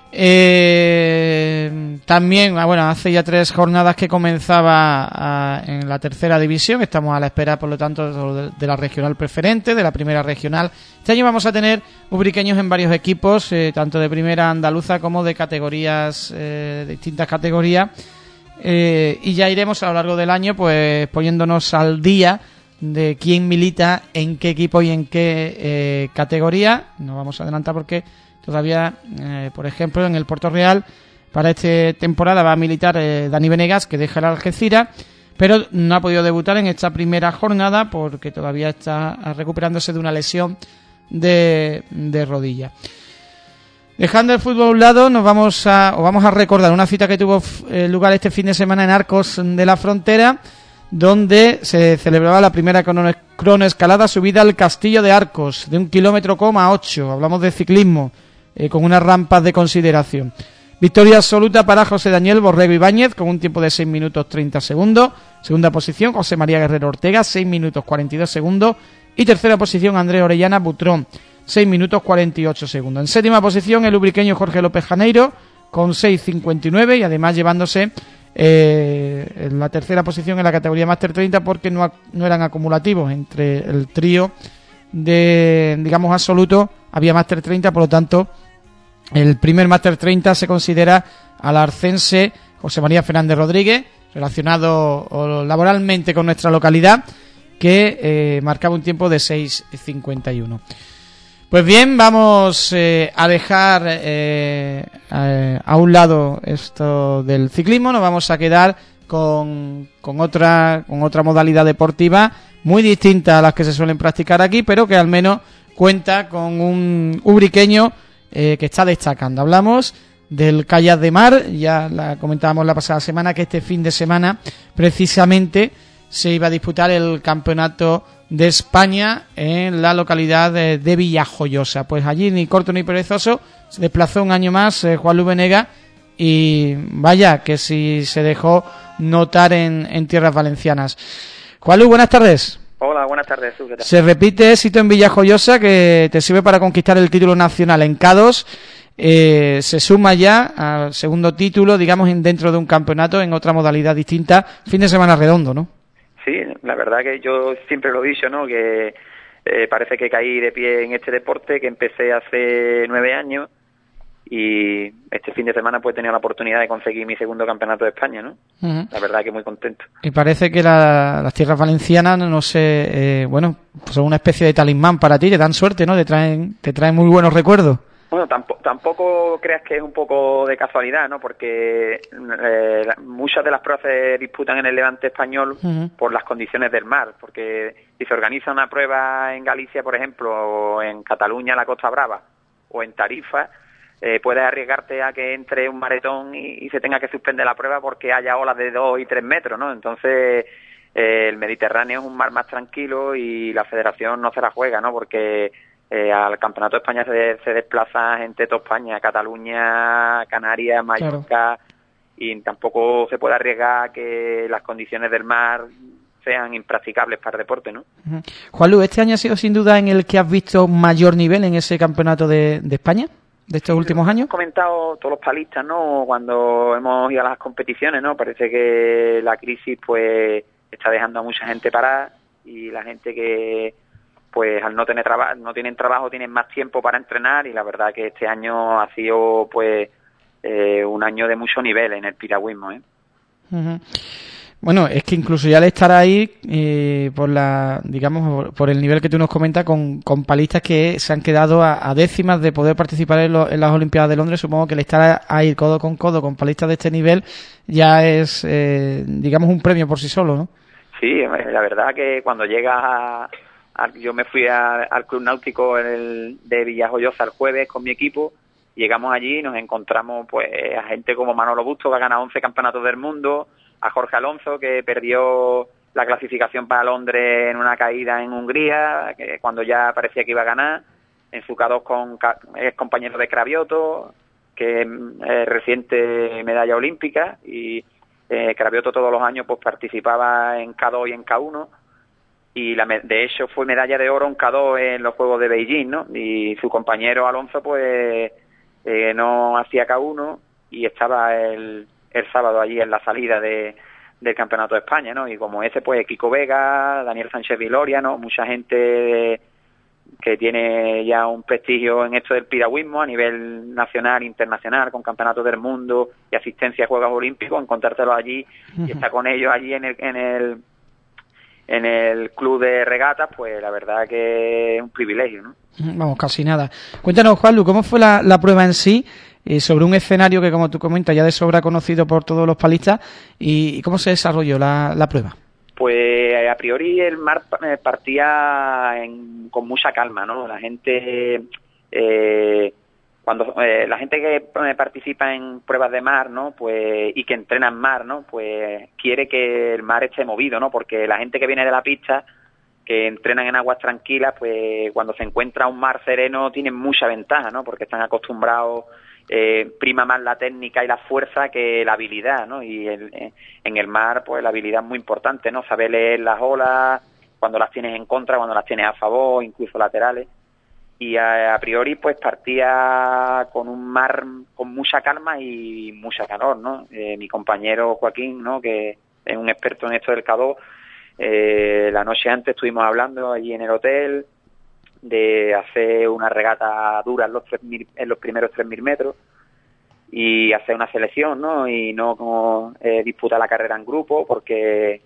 También, bueno, hace ya 3 jornadas que comenzaba en la tercera división. Estamos a la espera, por lo tanto, de la regional preferente, de la primera regional. Este año vamos a tener ubriqueños en varios equipos, tanto de primera andaluza como de categorías, de distintas categorías. Y ya iremos a lo largo del año pues poniéndonos al día de quién milita en qué equipo y en qué categoría. No vamos a adelantar porque todavía, por ejemplo, en el Puerto Real para esta temporada va a militar Dani Venegas, que deja el Algeciras, pero no ha podido debutar en esta primera jornada porque todavía está recuperándose de una lesión de rodilla. Dejando el fútbol a un lado, vamos a recordar una cita que tuvo lugar este fin de semana en Arcos de la Frontera, donde se celebraba la primera cronoescalada subida al Castillo de Arcos, de 1,8 kilómetros. Hablamos de ciclismo, con unas rampas de consideración. Victoria absoluta para José Daniel Borrego Ibáñez, con un tiempo de 6 minutos 30 segundos. Segunda posición, José María Guerrero Ortega, 6 minutos 42 segundos. Y tercera posición, Andrés Orellana Butrón, 6 minutos 48 segundos. En séptima posición, el ubriqueño Jorge López Janeiro, con 6.59, y además llevándose en la tercera posición en la categoría Máster 30, porque no eran acumulativos entre el trío de, digamos, absoluto. Había Máster 30, por lo tanto el primer Máster 30 se considera al arcense José María Fernández Rodríguez, relacionado laboralmente con nuestra localidad, que marcaba un tiempo de 6.51. Pues bien, vamos a dejar a un lado esto del ciclismo. Nos vamos a quedar con otra modalidad deportiva muy distinta a las que se suelen practicar aquí, pero que al menos cuenta con un ubriqueño que está destacando. Hablamos del kayak de mar. Ya la comentábamos la pasada semana que este fin de semana precisamente se iba a disputar el campeonato de España en la localidad de Villajoyosa. Pues allí, ni corto ni perezoso, se desplazó un año más Juan Luis Venegas, y vaya que si se dejó notar en tierras valencianas. Juan Luis, buenas tardes. Hola, buenas tardes. ¿Qué tal? Se repite éxito en Villajoyosa, que te sirve para conquistar el título nacional en K2. Se suma ya al segundo título, digamos, dentro de un campeonato en otra modalidad distinta. Fin de semana redondo, ¿no? Sí, la verdad que yo siempre lo he dicho, ¿no? Que parece que caí de pie en este deporte, que empecé hace 9 años, y este fin de semana pues he tenido la oportunidad de conseguir mi segundo campeonato de España, ¿no? Uh-huh. La verdad que muy contento. Y parece que las tierras valencianas, no sé, bueno, pues son una especie de talismán para ti, te dan suerte, ¿no? Te traen muy buenos recuerdos. Bueno, tampoco creas que es un poco de casualidad, ¿no? Porque muchas de las pruebas se disputan en el Levante español uh-huh. por las condiciones del mar, porque si se organiza una prueba en Galicia, por ejemplo, o en Cataluña, la Costa Brava, o en Tarifa, puedes arriesgarte a que entre un maretón y se tenga que suspender la prueba porque haya olas de 2 y 3 metros, ¿no? Entonces, el Mediterráneo es un mar más tranquilo y la federación no se la juega, ¿no? Porque al Campeonato de España se desplaza gente de toda España, Cataluña, Canarias, Mallorca, claro. Y tampoco se puede arriesgar a que las condiciones del mar sean impracticables para el deporte, ¿no? Uh-huh. Juan Luis, ¿este año ha sido sin duda en el que has visto mayor nivel en ese Campeonato de España de estos últimos años? Hemos comentado todos los palistas, ¿no? Cuando hemos ido a las competiciones, ¿no? Parece que la crisis pues está dejando a mucha gente parada, y la gente que pues al no tienen trabajo tienen más tiempo para entrenar, y la verdad que este año ha sido pues un año de mucho nivel en el piragüismo, ¿eh? Uh-huh. Bueno, es que incluso ya al estar ahí por el nivel que tú nos comentas, con palistas que se han quedado a décimas de poder participar en las Olimpiadas de Londres, supongo que el estar ahí codo con palistas de este nivel ya es, digamos, un premio por sí solo, ¿no? Sí, la verdad que cuando llegas yo me fui al Club Náutico de Villajoyosa el jueves con mi equipo. Llegamos allí y nos encontramos pues a gente como Manolo Busto, que ha ganado 11 campeonatos del mundo, a Jorge Alonso, que perdió la clasificación para Londres en una caída en Hungría, que cuando ya parecía que iba a ganar, en su K2 con ex compañero de Cravioto, que es reciente medalla olímpica, y Cravioto todos los años pues participaba en K2 y en K1, y de hecho fue medalla de oro en K2 en los Juegos de Beijing, ¿no? Y su compañero Alonso pues no hacía K1 y estaba el sábado allí en la salida del Campeonato de España, ¿no? Y como ese, pues Kiko Vega, Daniel Sánchez Viloria, ¿no? Mucha gente que tiene ya un prestigio en esto del piragüismo a nivel nacional, internacional, con campeonatos del mundo y asistencia a Juegos Olímpicos, encontrártelo allí y estar con ellos allí en el club de regatas, pues la verdad que es un privilegio, ¿no? Vamos, casi nada. Cuéntanos, Juanlu, ¿cómo fue la prueba en sí? Sobre un escenario que, como tú comentas, ya de sobra conocido por todos los palistas, y cómo se desarrolló la prueba. Pues a priori el mar partía con mucha calma, ¿no? La gente cuando la gente que participa en pruebas de mar, ¿no? Pues y que entrena en mar, ¿no? Pues quiere que el mar esté movido, ¿no? Porque la gente que viene de la pista, que entrenan en aguas tranquilas, pues cuando se encuentra un mar sereno tienen mucha ventaja, ¿no? Porque están acostumbrados, prima más la técnica y la fuerza que la habilidad, ¿no? Y en el mar, pues la habilidad es muy importante, ¿no? Saber leer las olas, cuando las tienes en contra, cuando las tienes a favor, incluso laterales. Y a priori, pues partía con un mar con mucha calma y mucha calor, ¿no? Mi compañero Joaquín, ¿no? Que es un experto en esto del K2, la noche antes estuvimos hablando allí en el hotel de hacer una regata dura en los primeros 3.000 metros y hacer una selección, ¿no? Y no como disputar la carrera en grupo, porque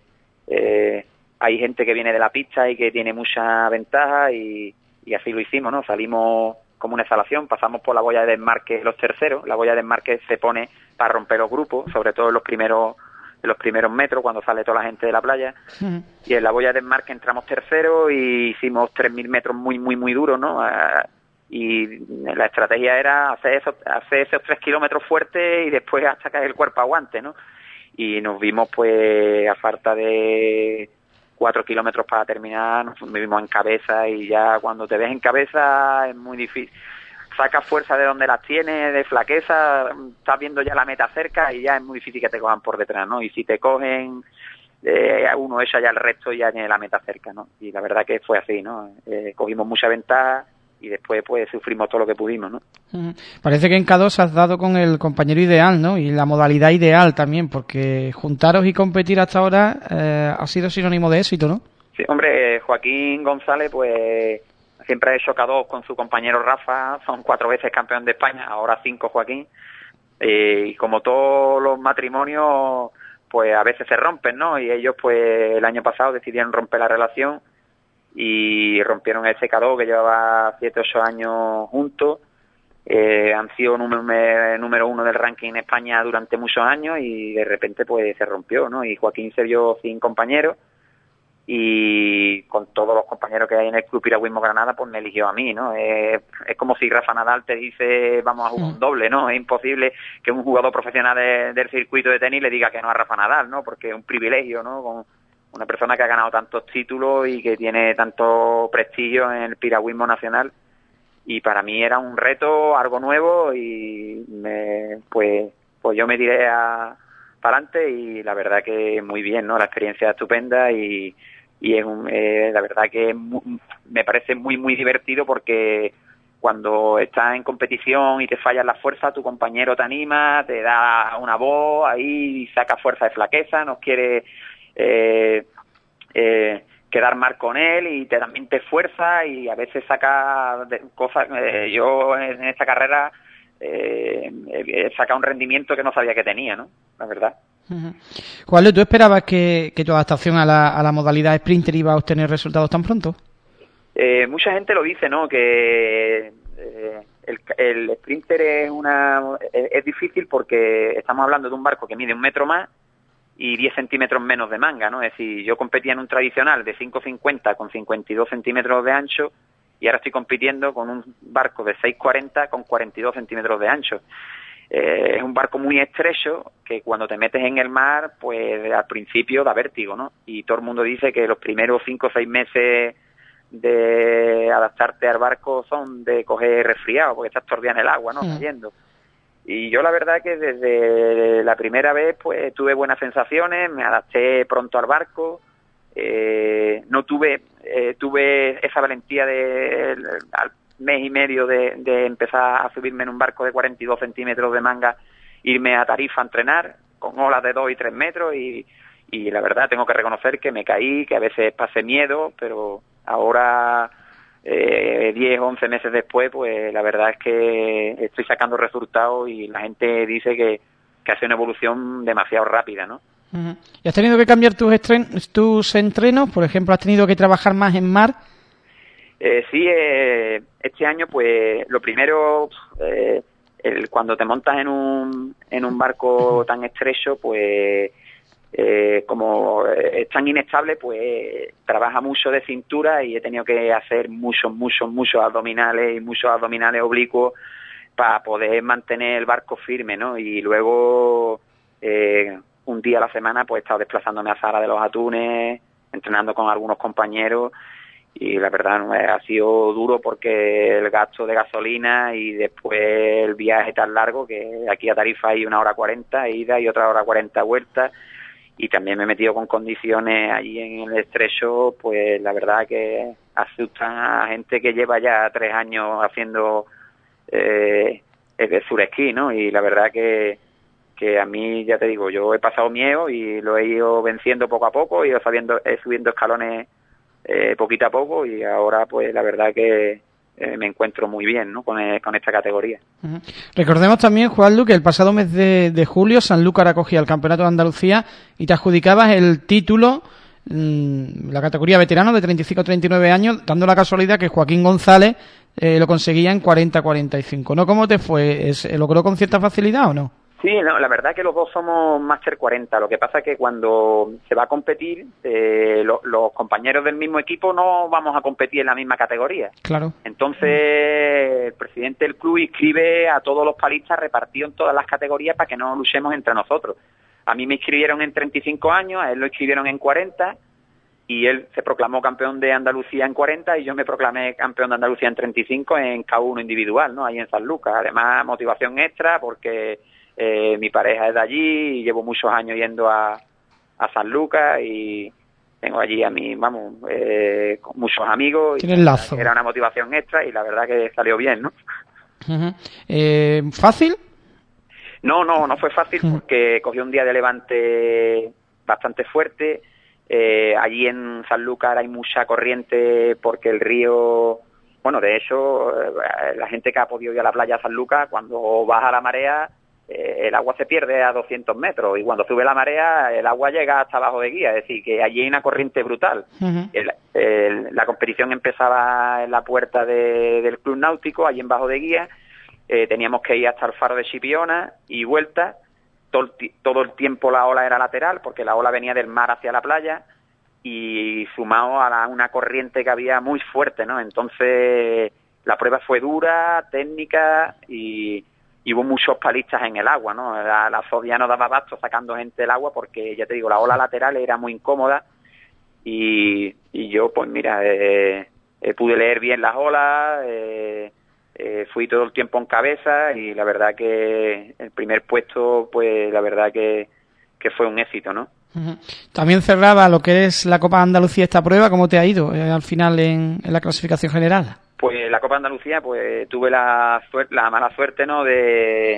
hay gente que viene de la pista y que tiene mucha ventaja y así lo hicimos, ¿no? Salimos como una instalación, pasamos por la boya de desmarque los terceros. La boya de desmarque se pone para romper los grupos, sobre todo en los primeros metros, cuando sale toda la gente de la playa. Y en la boya de desmarque entramos terceros y hicimos 3.000 metros muy, muy, muy duros, ¿no? Y la estrategia era hacer esos 3 kilómetros fuertes y después hasta que el cuerpo aguante, ¿no? Y nos vimos, pues, a falta de 4 kilómetros para terminar, nos vimos en cabeza, y ya cuando te ves en cabeza es muy difícil. Sacas fuerza de donde las tienes, de flaqueza, estás viendo ya la meta cerca y ya es muy difícil que te cojan por detrás, ¿no? Y si te cogen, uno echa ya el resto y ya tiene la meta cerca, ¿no? Y la verdad que fue así, ¿no? Cogimos mucha ventaja y después pues sufrimos todo lo que pudimos, ¿no? Parece que en K2 has dado con el compañero ideal, ¿no? Y la modalidad ideal también, porque juntaros y competir hasta ahora ha sido sinónimo de éxito, ¿no? Sí, hombre, Joaquín González, pues siempre ha hecho K2 con su compañero Rafa, son 4 veces campeón de España, ahora 5 Joaquín, y como todos los matrimonios, pues a veces se rompen, ¿no? Y ellos, pues el año pasado decidieron romper la relación y rompieron ese K2 que llevaba 7 o 8 años juntos. Han sido número 1 del ranking en España durante muchos años y de repente pues se rompió, ¿no? Y Joaquín se vio sin compañeros y con todos los compañeros que hay en el Club Piragüismo Granada pues me eligió a mí, ¿no? Es como si Rafa Nadal te dice vamos a jugar un doble, ¿no? Es imposible que un jugador profesional del circuito de tenis le diga que no a Rafa Nadal, ¿no? Porque es un privilegio, ¿no? Con una persona que ha ganado tantos títulos y que tiene tanto prestigio en el piragüismo nacional. Y para mí era un reto, algo nuevo, y pues yo me tiré para adelante y la verdad que muy bien, ¿no? La experiencia es estupenda y es la verdad que me parece muy, muy divertido, porque cuando estás en competición y te fallas la fuerza, tu compañero te anima, te da una voz, ahí saca fuerza de flaqueza, nos quiere quedar mal con él y también te esfuerza y a veces saca cosas. Yo en esta carrera he sacado un rendimiento que no sabía que tenía, ¿no? La verdad. Juanlu, ¿tú esperabas que tu adaptación a la modalidad Sprinter iba a obtener resultados tan pronto? Mucha gente lo dice, ¿no? Que el Sprinter es difícil porque estamos hablando de un barco que mide 1 metro más y 10 centímetros menos de manga, ¿no? Es decir, yo competía en un tradicional de 5,50 con 52 centímetros de ancho y ahora estoy compitiendo con un barco de 6,40 con 42 centímetros de ancho. Es un barco muy estrecho que cuando te metes en el mar, pues al principio da vértigo, ¿no? Y todo el mundo dice que los primeros 5 o 6 meses de adaptarte al barco son de coger resfriado, porque estás todo el día en el agua, ¿no? Cayendo. Y yo la verdad que desde la primera vez pues tuve buenas sensaciones, me adapté pronto al barco, tuve esa valentía mes y medio de empezar a subirme en un barco de 42 centímetros de manga, irme a Tarifa a entrenar con olas de 2 y 3 metros y la verdad tengo que reconocer que me caí, que a veces pasé miedo, pero ahora 10, 11 meses después, pues la verdad es que estoy sacando resultados y la gente dice que hace una evolución demasiado rápida, ¿no? Uh-huh. ¿Y has tenido que cambiar tus entrenos? Por ejemplo, ¿has tenido que trabajar más en mar? Sí, este año, pues lo primero, cuando te montas en un barco tan estrecho, pues como es tan inestable, pues trabaja mucho de cintura y he tenido que hacer muchos abdominales y muchos abdominales oblicuos para poder mantener el barco firme, ¿no? Y luego un día a la semana pues he estado desplazándome a Zara de los Atunes, entrenando con algunos compañeros y la verdad ha sido duro porque el gasto de gasolina y después el viaje tan largo, que aquí a Tarifa hay 1 hora 40 ida y otra hora 40 vuelta, y también me he metido con condiciones allí en el estrecho, pues la verdad que asustan a gente que lleva ya 3 años haciendo suresquí, ¿no? Y la verdad que a mí, ya te digo, yo he pasado miedo y lo he ido venciendo poco a poco, he ido subiendo escalones poquito a poco y ahora pues la verdad que me encuentro muy bien, ¿no? con esta categoría. Uh-huh. Recordemos también, Juanlu, que el pasado mes de julio Sanlúcar acogía el Campeonato de Andalucía y te adjudicabas el título, la categoría veterano de 35-39 años, dando la casualidad que Joaquín González lo conseguía en 40-45, ¿no? ¿Cómo te fue? ¿Logró con cierta facilidad o no? Sí, no, la verdad que los dos somos Máster 40. Lo que pasa es que cuando se va a competir, los compañeros del mismo equipo no vamos a competir en la misma categoría. Claro. Entonces, el presidente del club inscribe a todos los palistas repartidos en todas las categorías para que no luchemos entre nosotros. A mí me inscribieron en 35 años, a él lo inscribieron en 40, y él se proclamó campeón de Andalucía en 40 y yo me proclamé campeón de Andalucía en 35 en K1 individual, ¿no? Ahí en Sanlúcar. Además, motivación extra porque mi pareja es de allí y llevo muchos años yendo a Sanlúcar y tengo allí a mí, muchos amigos. Tienes lazo. Era una motivación extra y la verdad que salió bien, ¿no? Uh-huh. ¿Fácil? No fue fácil porque cogí un día de levante bastante fuerte. Allí en Sanlúcar hay mucha corriente porque el río... Bueno, de hecho, la gente que ha podido ir a la playa de Sanlúcar, cuando baja la marea, el agua se pierde a 200 metros y cuando sube la marea, el agua llega hasta abajo de guía. Es decir, que allí hay una corriente brutal. Uh-huh. La competición empezaba en la puerta del Club Náutico, allí en bajo de guía. Teníamos que ir hasta el faro de Chipiona y vuelta. Todo el tiempo la ola era lateral porque la ola venía del mar hacia la playa y sumado a una corriente que había muy fuerte, ¿no? Entonces la prueba fue dura, técnica y hubo muchos palistas en el agua, ¿no? La Zobia no daba abasto sacando gente del agua porque, ya te digo, la ola lateral era muy incómoda y yo, pues mira, pude leer bien las olas, fui todo el tiempo en cabeza y la verdad que el primer puesto, pues la verdad que fue un éxito, ¿no? Uh-huh. También cerraba lo que es la Copa de Andalucía esta prueba. ¿Cómo te ha ido al final en la clasificación general? Pues la Copa de Andalucía, pues tuve la mala suerte, ¿no? de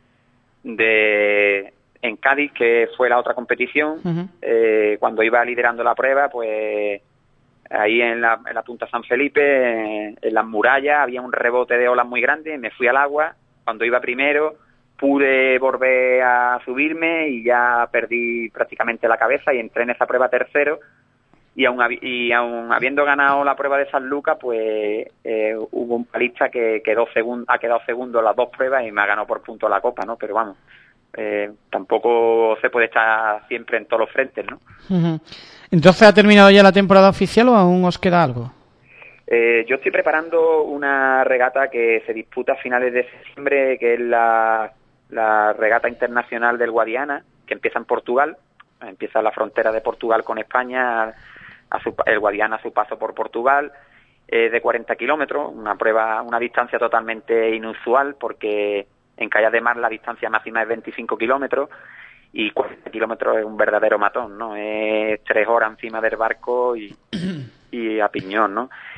en Cádiz, que fue la otra competición. Uh-huh. Cuando iba liderando la prueba, pues ahí en la punta San Felipe, en las murallas, había un rebote de olas muy grande, me fui al agua. Cuando iba primero, pude volver a subirme y ya perdí prácticamente la cabeza y entré en esa prueba tercero. Y aun habiendo ganado la prueba de Sanlúcar, pues hubo un palista que ha quedado segundo en las dos pruebas y me ha ganado por punto la Copa, ¿no? Pero vamos, tampoco se puede estar siempre en todos los frentes, ¿no? Uh-huh. ¿Entonces ha terminado ya la temporada oficial o aún os queda algo? Yo estoy preparando una regata que se disputa a finales de septiembre, que es la regata internacional del Guadiana, que empieza en Portugal, empieza la frontera de Portugal con España, el Guadiana a su paso por Portugal, de 40 kilómetros, una distancia totalmente inusual porque en Callas de Mar la distancia máxima es 25 kilómetros y 40 kilómetros es un verdadero matón, ¿no? Es 3 horas encima del barco y a piñón, ¿no?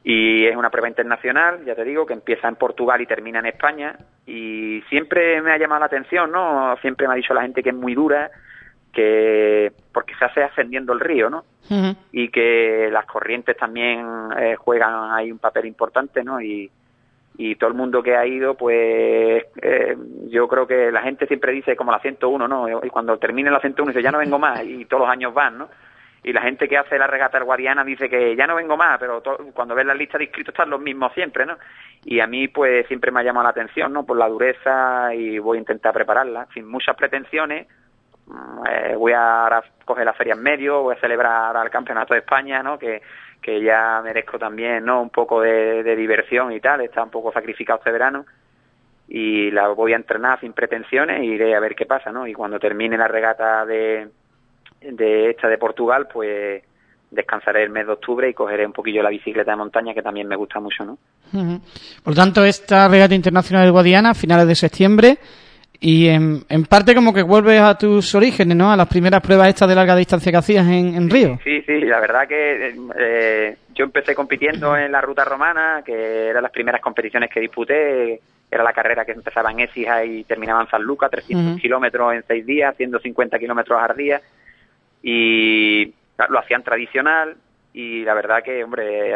Y es una prueba internacional, ya te digo, que empieza en Portugal y termina en España. Y siempre me ha llamado la atención, ¿no? Siempre me ha dicho la gente que es muy dura, que porque se hace ascendiendo el río, ¿no? Uh-huh. Y que las corrientes también juegan ahí un papel importante, ¿no? Y todo el mundo que ha ido, pues yo creo que la gente siempre dice como la 101, ¿no? Y cuando termine la 101 dice, ya no vengo más, y todos los años van, ¿no? Y la gente que hace la regata del Guadiana dice que ya no vengo más, pero cuando ves la lista de inscritos están los mismos siempre, ¿no? Y a mí pues siempre me ha llamado la atención, ¿no? Por la dureza, y voy a intentar prepararla, sin muchas pretensiones. Voy a ahora coger la feria en medio, voy a celebrar ahora el Campeonato de España, ¿no? Que ya merezco también, ¿no? Un poco de diversión y tal, está un poco sacrificado este verano. Y la voy a entrenar sin pretensiones y iré a ver qué pasa, ¿no? Y cuando termine la regata de Portugal, pues descansaré el mes de octubre y cogeré un poquillo la bicicleta de montaña, que también me gusta mucho, ¿no? Uh-huh. Por lo tanto, esta regata internacional del Guadiana a finales de septiembre, y en parte como que vuelves a tus orígenes, ¿no? A las primeras pruebas estas de larga distancia que hacías en Río. Sí, la verdad que yo empecé compitiendo en la Ruta Romana, que eran las primeras competiciones que disputé. Era la carrera que empezaba en Écija y terminaba en San Lucas, 300 kilómetros en 6 días, 150 kilómetros al día. Y lo hacían tradicional, y la verdad que, hombre,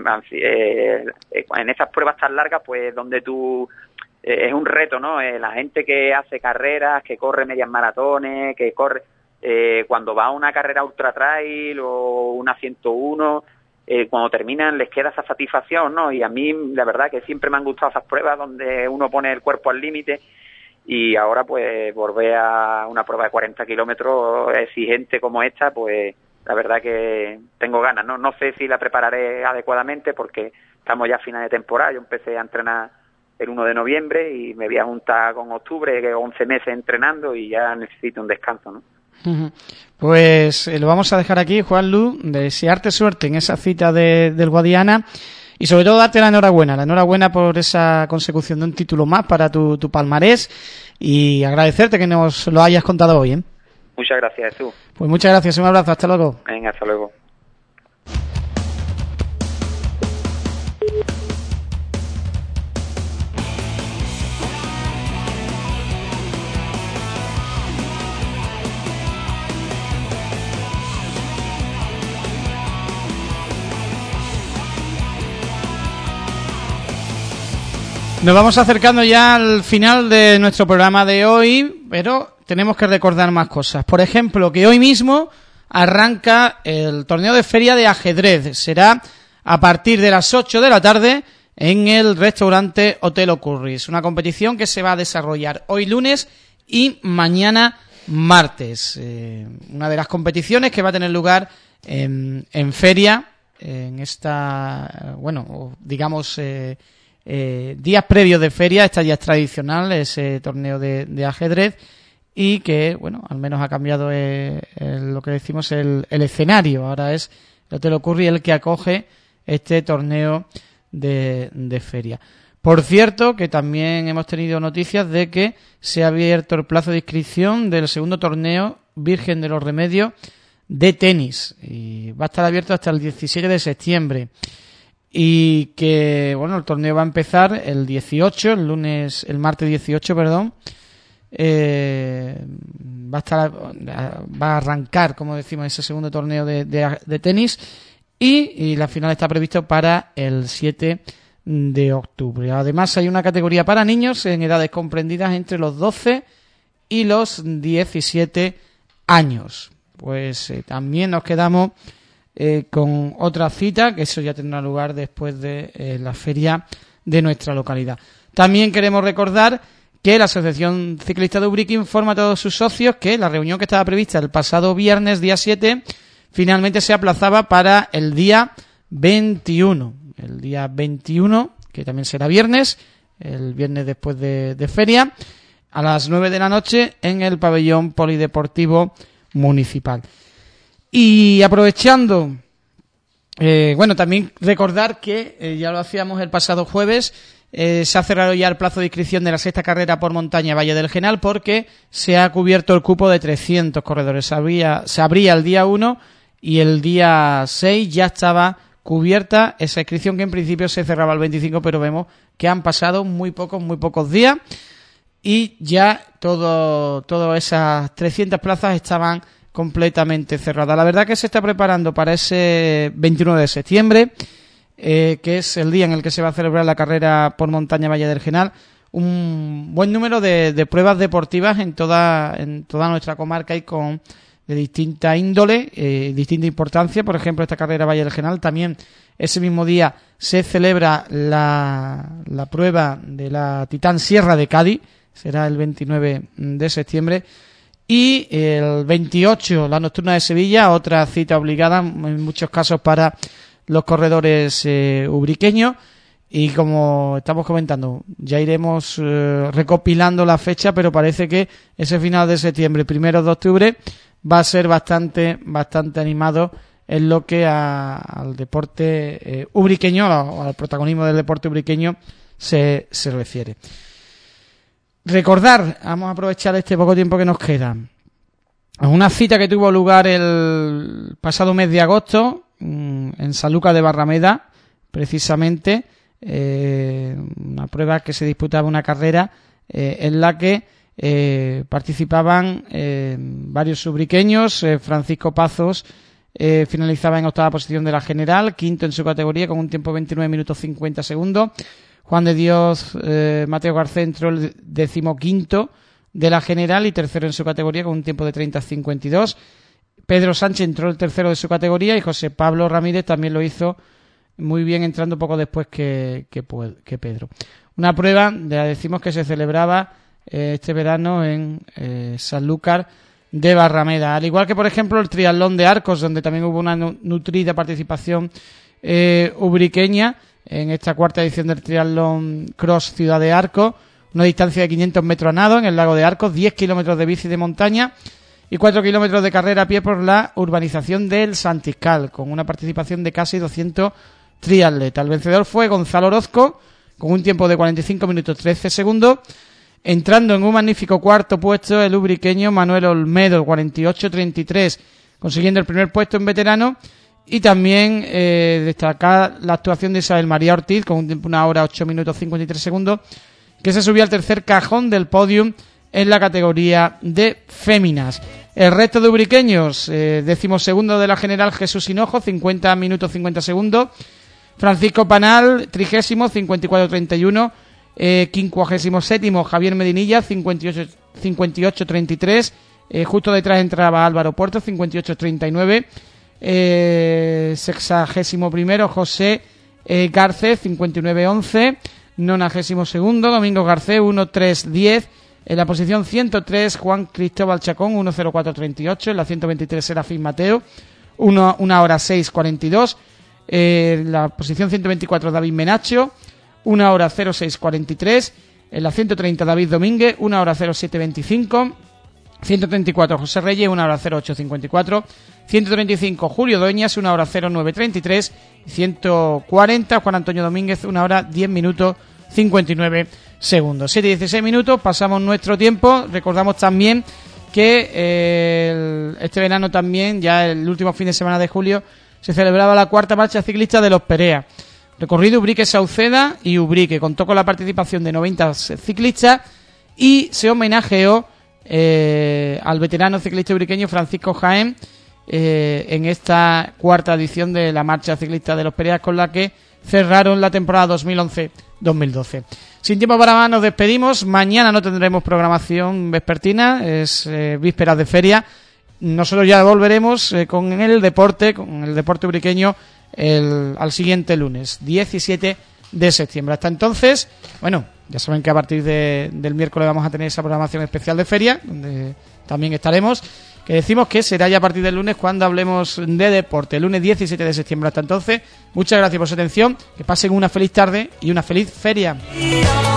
en esas pruebas tan largas, pues donde tú es un reto, ¿no? La gente que hace carreras, que corre medias maratones, que corre cuando va a una carrera ultra trail o una 101, cuando terminan les queda esa satisfacción, ¿no? Y a mí la verdad que siempre me han gustado esas pruebas donde uno pone el cuerpo al límite. Y ahora pues volver a una prueba de 40 kilómetros exigente como esta, pues la verdad que tengo ganas, ¿no? No sé si la prepararé adecuadamente porque estamos ya a final de temporada. Yo empecé a entrenar el 1 de noviembre y me voy a juntar con octubre, que 11 meses entrenando, y ya necesito un descanso, ¿no? Uh-huh. Pues lo vamos a dejar aquí, Juanlu, desearte suerte en esa cita del Guadiana. Y sobre todo darte la enhorabuena por esa consecución de un título más para tu palmarés, y agradecerte que nos lo hayas contado hoy, ¿eh? Muchas gracias, Jesús. Pues muchas gracias, un abrazo, hasta luego. Venga, hasta luego. Nos vamos acercando ya al final de nuestro programa de hoy, pero tenemos que recordar más cosas. Por ejemplo, que hoy mismo arranca el torneo de feria de ajedrez. Será a partir de las 8 de la tarde en el restaurante Hotel O'Curris. Una competición que se va a desarrollar hoy lunes y mañana martes. Una de las competiciones que va a tener lugar en feria, en esta, digamos, días previos de feria. Esta ya es tradicional, ese torneo de ajedrez, y que, al menos ha cambiado lo que decimos el escenario. Ahora es el Hotel O'Curris el que acoge este torneo de feria. Por cierto, que también hemos tenido noticias de que se ha abierto el plazo de inscripción del segundo torneo Virgen de los Remedios de tenis, y va a estar abierto hasta el 17 de septiembre. Y que, el torneo va a empezar el 18, el martes 18, va a arrancar, como decimos, ese segundo torneo de tenis, y la final está previsto para el 7 de octubre. Además, hay una categoría para niños en edades comprendidas entre los 12 y los 17 años. Pues también nos quedamos con otra cita, que eso ya tendrá lugar después de la feria de nuestra localidad. También queremos recordar que la Asociación Ciclista de Ubrique informa a todos sus socios que la reunión que estaba prevista el pasado viernes, día 7, finalmente se aplazaba para el día 21. El día 21, que también será viernes, el viernes después de feria, a las 9 de la noche en el pabellón polideportivo municipal. Y aprovechando, también recordar que ya lo hacíamos el pasado jueves, se ha cerrado ya el plazo de inscripción de la sexta carrera por montaña Valle del Genal, porque se ha cubierto el cupo de 300 corredores. Se abría el día 1 y el día 6 ya estaba cubierta esa inscripción, que en principio se cerraba el 25, pero vemos que han pasado muy pocos días y ya todas esas 300 plazas estaban completamente cerradas. La verdad que se está preparando para ese 21 de septiembre, que es el día en el que se va a celebrar la carrera por montaña Valle del Genal, un buen número de pruebas deportivas en toda nuestra comarca y de distinta índole, distinta importancia. Por ejemplo, esta carrera Valle del Genal, también ese mismo día se celebra la prueba de la Titán Sierra de Cádiz, será el 29 de septiembre, y el 28 la Nocturna de Sevilla, otra cita obligada en muchos casos para los corredores ubriqueños. Y como estamos comentando, ya iremos recopilando la fecha, pero parece que ese final de septiembre, 1 de octubre, va a ser bastante animado en lo que al deporte ubriqueño, al protagonismo del deporte ubriqueño se refiere. Recordar, vamos a aprovechar este poco tiempo que nos queda, una cita que tuvo lugar el pasado mes de agosto en Sanlúcar de Barrameda, precisamente, una prueba que se disputaba, una carrera en la que participaban varios ubriqueños. Francisco Pazos finalizaba en 8ª posición de la general, quinto en su categoría con un tiempo de 29 minutos 50 segundos. Juan de Dios Mateo Garcés entró el 15º de la general y tercero en su categoría con un tiempo de 30-52. Pedro Sánchez entró el tercero de su categoría y José Pablo Ramírez también lo hizo muy bien, entrando poco después que Pedro. Una prueba, ya decimos, que se celebraba este verano en Sanlúcar de Barrameda. Al igual que, por ejemplo, el triatlón de Arcos, donde también hubo una nutrida participación ubriqueña en esta 4ª edición del triatlón Cross Ciudad de Arcos. Una distancia de 500 metros a nado en el lago de Arcos, 10 kilómetros de bici de montaña y 4 kilómetros de carrera a pie por la urbanización del Santiscal, con una participación de casi 200 triatletas. El vencedor fue Gonzalo Orozco, con un tiempo de 45 minutos 13 segundos. Entrando en un magnífico cuarto puesto el ubriqueño Manuel Olmedo, 48-33, consiguiendo el primer puesto en veterano. Y también destacar la actuación de Isabel María Ortiz, con un tiempo 1 hora 8 minutos 53 segundos, que se subió al tercer cajón del podium en la categoría de féminas. El resto de ubriqueños, 12º de la general Jesús Hinojo, 50 minutos 50 segundos. Francisco Panal, 30º, 54-31. 57º Javier Medinilla, 58-33. Justo detrás entraba Álvaro Puerto, 58-39. 61º José Garcés, 59-11. 92º Domingo Garcés, 1-3-10. En la posición 103 Juan Cristóbal Chacón, 1-04-38. En la 123 Serafín Mateo, 1 hora 6-42. En la posición 124 David Menacho, 1 hora 06-43. En la 130 David Domínguez, 1 hora 07-25. 134 José Reyes, 1 hora 08-54. 135 Julio Dueñas, 1 hora 09-33. 140 Juan Antonio Domínguez, 1 hora 10 minutos 59 segundos. 7-16 minutos, pasamos nuestro tiempo. Recordamos también que este verano también, ya el último fin de semana de julio, se celebraba la 4ª marcha ciclista de los Perea. Recorrido Ubrique-Sauceda y Ubrique. Contó con la participación de 90 ciclistas y se homenajeó al veterano ciclista ubriqueño Francisco Jaén en esta 4ª edición de la marcha ciclista de los Pereas, con la que cerraron la temporada 2011-2012. Sin tiempo para más, nos despedimos. Mañana no tendremos programación vespertina, es vísperas de feria. Nosotros ya volveremos con el deporte ubriqueño al siguiente lunes, 17 de septiembre. Hasta entonces, bueno, ya saben que a partir del miércoles vamos a tener esa programación especial de feria, donde también estaremos, que decimos que será ya a partir del lunes cuando hablemos de deporte, el lunes 17 de septiembre. Hasta entonces, muchas gracias por su atención, que pasen una feliz tarde y una feliz feria.